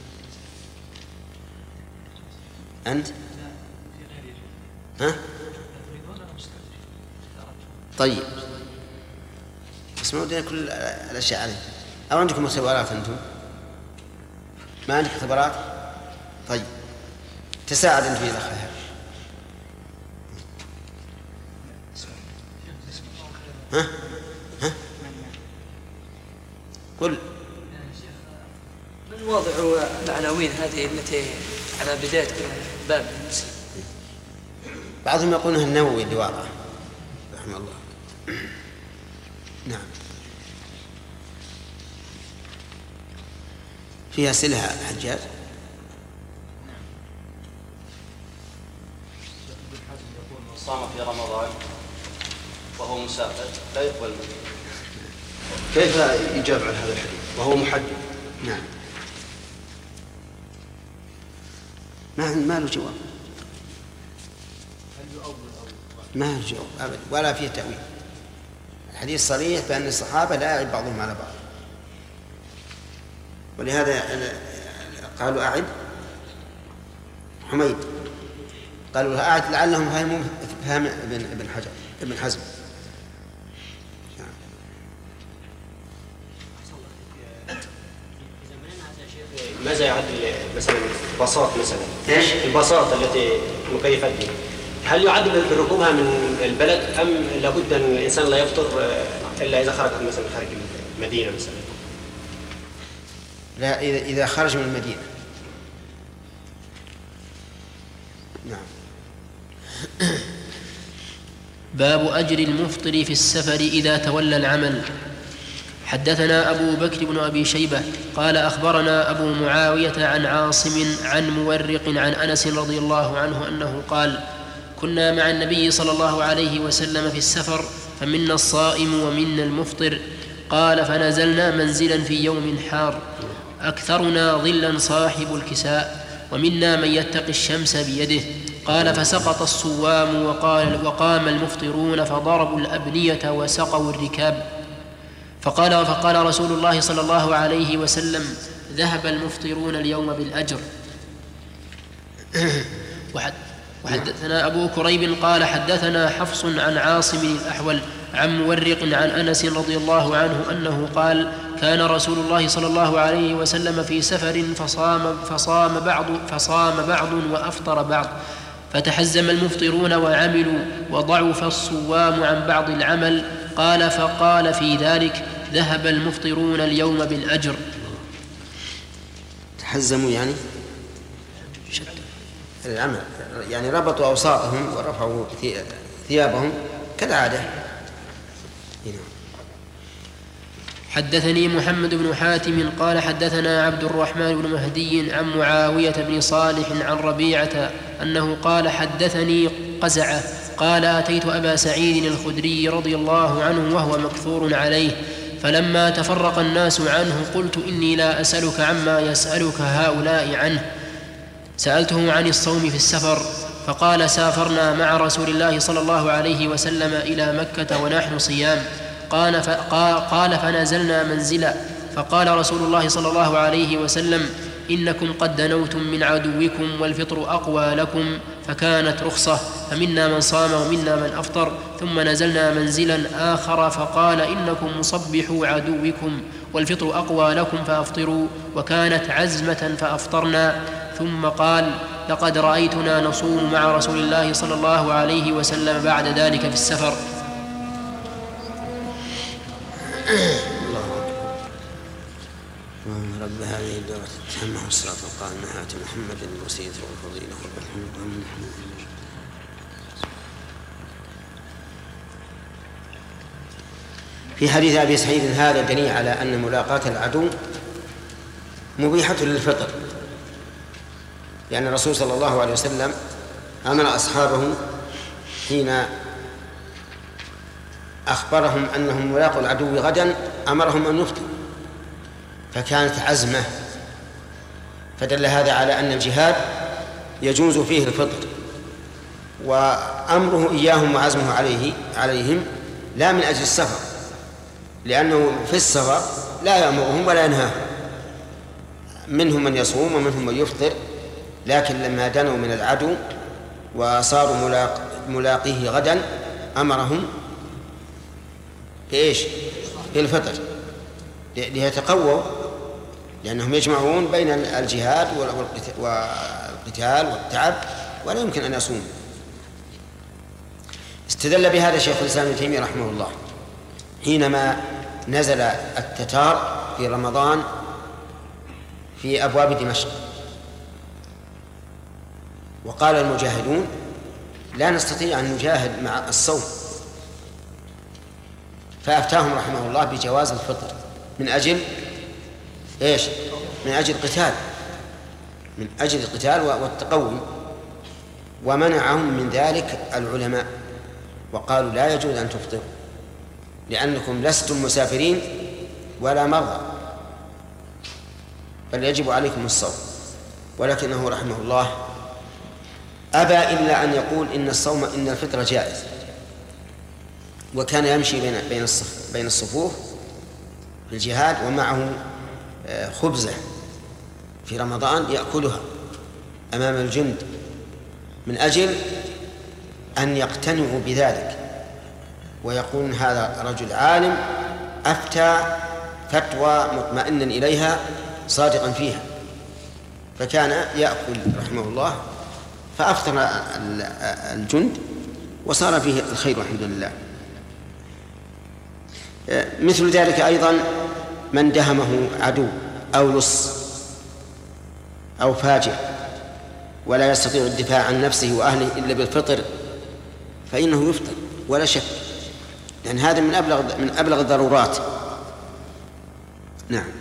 Speaker 2: أنت؟ ها؟ طيب بس ما ودنا كل الأشياء عليه. أو عندكم اختبارات أنتم؟ ما عندك اختبارات؟ طيب تساعد أنت في دخلها. ها؟ ها؟ قل
Speaker 6: من وضع العناوين هذه التي على بداية باب المسلم؟
Speaker 2: بعضهم يقولونها النووي اللي واضح رحمه الله. نعم فيها سلها حجاج.
Speaker 7: صام في رمضان وهو مسافر لا يقبل منه.
Speaker 2: كيف يجاب عن هذا الحديث وهو محدد؟ نعم ما ما له جواب، ما له جواب أبدا ولا فيه تأويل. الحديث صريح بأن الصحابة لا يعيب بعضهم على بعض، ولهذا قالوا أعد حميد قالوا له أعد لعلهم فهموا فهم ابن حجر ابن حزم.
Speaker 12: ماذا يعد مثلا البساط مثلا ايش البساط التي مكيفات به، هل يعد بركوبها من البلد ام لابد ان الانسان لا يفطر الا اذا خرج مثلا خارج المدينه مثلا؟
Speaker 2: لا اذا اذا خرج من المدينه. نعم.
Speaker 3: باب أجر المفطر في السفر إذا تولى العمل. حدثنا أبو بكر بن أبي شيبة قال أخبرنا أبو معاوية عن عاصم عن مورق عن أنس رضي الله عنه أنه قال كنا مع النبي صلى الله عليه وسلم في السفر فمنا الصائم ومنا المفطر. قال فنزلنا منزلا في يوم حار أكثرنا ظلا صاحب الكساء ومنا من يتقي الشمس بيده. قال فسقط الصوام وقال وقام المفطرون فضربوا الأبنية وسقوا الركاب. فقال فقال رسول الله صلى الله عليه وسلم ذهب المفطرون اليوم بالأجر. وحدثنا أبو كريب قال حدثنا حفص عن عاصم الأحول عن مورق عن أنس رضي الله عنه أنه قال كان رسول الله صلى الله عليه وسلم في سفر فصام, فصام, بعض, فصام بعض وأفطر بعض فتحزم المفطرون وعملوا وضعف الصوام عن بعض العمل. قال فقال في ذلك ذهب المفطرون اليوم بالأجر.
Speaker 2: تحزموا يعني العمل يعني ربطوا أوساطهم ورفعوا ثيابهم كالعادة.
Speaker 3: حدثني محمد بن حاتم قال حدثنا عبد الرحمن بن مهدي عن معاوية بن صالح عن ربيعة أنه قال حدثني قزعة قال أتيت أبا سعيد الخدري رضي الله عنه وهو مكثور عليه، فلما تفرق الناس عنه قلت إني لا أسألك عما يسألك هؤلاء عنه، سألته عن الصوم في السفر، فقال سافرنا مع رسول الله صلى الله عليه وسلم إلى مكة ونحن صيام، قال, قال فنزلنا منزلا، فقال رسول الله صلى الله عليه وسلم إنكم قد دنوتم من عدوكم والفطر أقوى لكم، فكانت رخصة، فمنا من صام ومنا من أفطر، ثم نزلنا منزلا آخر فقال إنكم مصبحوا عدوكم والفطر أقوى لكم فأفطروا، وكانت عزمة فأفطرنا، ثم قال لقد رأيتنا نصوم مع رسول الله صلى الله عليه وسلم بعد ذلك في السفر.
Speaker 2: رب هذه الدعوة التامة والصلاة والقائمة آت محمد الوسيلة والفضيلة والحمد. في حديث أبي سعيد هذا دليل على أن ملاقاة العدو مبيحة للفطر، لأن الرسول صلى الله عليه وسلم أمر أصحابه حين أخبرهم أنهم ملاقوا العدو غدا أمرهم أن يفطروا، فكانت عزمة، فدل هذا على أن الجهاد يجوز فيه الفطر، وأمره إياهم وعزمه عليه عليهم لا من أجل السفر، لأنه في السفر لا يأمرهم ولا ينهاهم، منهم من يصوم ومنهم من يفطر، لكن لما دنوا من العدو وصاروا ملاق ملاقيه غدا أمرهم بإيش؟ بالفطر ليتقووا، لأنهم يجمعون بين الجهاد والقتال والتعب ولا يمكن أن يصوم. استدل بهذا شيخ الإسلام ابن تيمية رحمه الله حينما نزل التتار في رمضان في أبواب دمشق، وقال المجاهدون لا نستطيع أن نجاهد مع الصوم، فأفتاهم رحمه الله بجواز الفطر من أجل إيش؟ من أجل القتال، من أجل القتال والتقوي، ومنعهم من ذلك العلماء وقالوا لا يجوز أن تفطروا لأنكم لستم مسافرين ولا مرضى، بل يجب عليكم الصوم. ولكنه رحمه الله أبى إلا أن يقول إن الصوم إن الفطر جائز، وكان يمشي بين بين الصف بين الصفوف في الجهاد ومعه خبزة في رمضان يأكلها أمام الجند من أجل أن يقتنعوا بذلك ويقولون هذا رجل عالم أفتى فتوى مطمئنا إليها صادقا فيها، فكان يأكل رحمه الله، فأفطر الجند وصار فيه الخير والحمد لله. مثل ذلك أيضا من دهمه عدو أو لص أو فاجر ولا يستطيع الدفاع عن نفسه وأهله إلا بالفطر فإنه يفطر ولا شك، لأن هذا من أبلغ من أبلغ الضرورات. نعم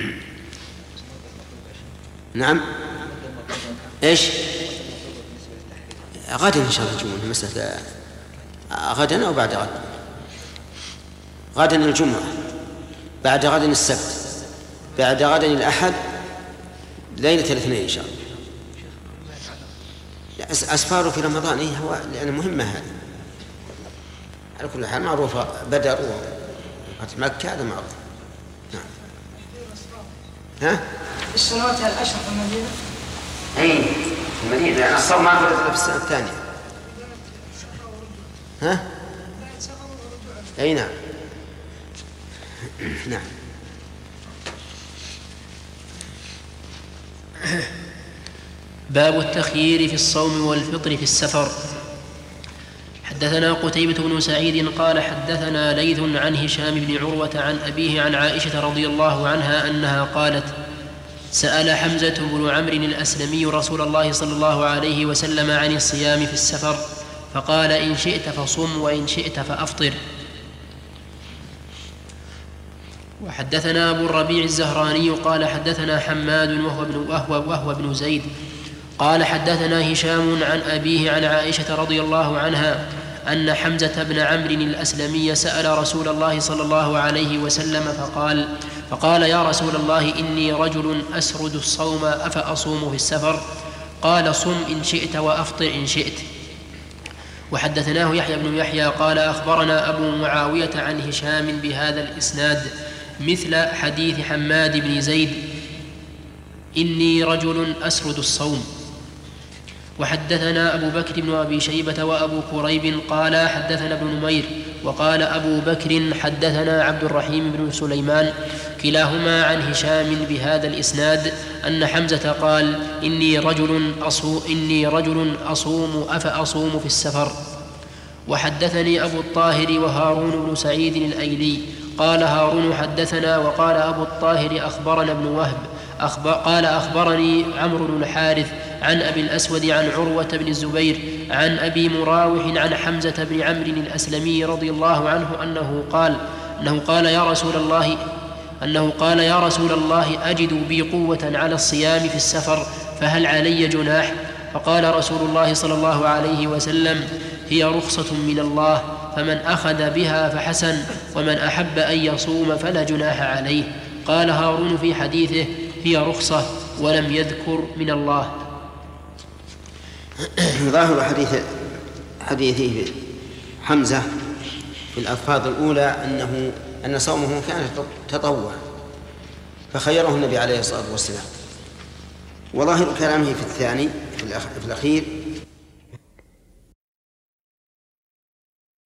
Speaker 2: نعم إيش غدا إن شاء الله الجمعة، مسألة غدا أو بعد غد، غدا الجمعة، بعد غد السبت، بعد غد الأحد، ليلة الاثنين إن شاء الله. أسفاره في رمضان إيه هو لأن مهمة هذه على كل حال معروفة، بدر وفتح مكة هذا معروف. نعم. ها؟
Speaker 8: السنوات العشر في المدينة؟
Speaker 2: أي في المدينة، لأن الصوم ما فرض في السنة الثانية. ها؟ أي نعم. نعم.
Speaker 3: باب التخيير في الصوم والفطر في السفر. حدثنا قتيبة بن سعيد قال حدثنا ليث عن هشام بن عروة عن أبيه عن عائشة رضي الله عنها أنها قالت سأل حمزة بن عمرو الأسلمي رسول الله صلى الله عليه وسلم عن الصيام في السفر فقال إن شئت فصم وإن شئت فأفطر. وحدثنا أبو الربيع الزهراني قال حدثنا حماد وهو ابن, وهو, وهو ابن زيد قال حدثنا هشام عن أبيه عن عائشة رضي الله عنها أن حمزة بن عمرو الأسلمي سأل رسول الله صلى الله عليه وسلم فقال فقال يا رسول الله إني رجل أسرد الصوم أفأصوم في السفر؟ قال صم إن شئت وأفطر إن شئت. وحدثناه يحيى بن يحيى قال أخبرنا أبو معاوية عن هشام بهذا الإسناد مثل حديث حماد بن زيد إني رجل أسرد الصوم. وحدثنا أبو بكر بن أبي شيبة وأبو كريب قال حدثنا ابن نمير وقال أبو بكر حدثنا عبد الرحيم بن سليمان كلاهما عن هشام بهذا الإسناد أن حمزة قال إني رجل أصوم, إني رجل أصوم أفأصوم في السفر. وحدثني أبو الطاهر وهارون بن سعيد الأيلي قال هارون حدثنا وقال أبو الطاهر أخبرنا ابن وهب أخبر قال أخبرني عمرو بن الحارث عن أبي الأسود عن عروة بن الزبير عن أبي مراوح عن حمزة بن عمرو الأسلمي رضي الله عنه أنه قال أنه قال يا رسول الله أنه قال يا رسول الله أجد بي قوة على الصيام في السفر فهل علي جناح؟ فقال رسول الله صلى الله عليه وسلم هي رخصة من الله فمن أخذ بها فحسن ومن أحب أن يصوم فلا جناح عليه. قال هارون في حديثه هي رخصة ولم يذكر من الله.
Speaker 2: ظاهر حديث حديث حمزة في الألفاظ الأولى أنه أن صومه كان تطوع فخيره النبي عليه الصلاة والسلام، وظاهر كلامه في الثاني في الأخير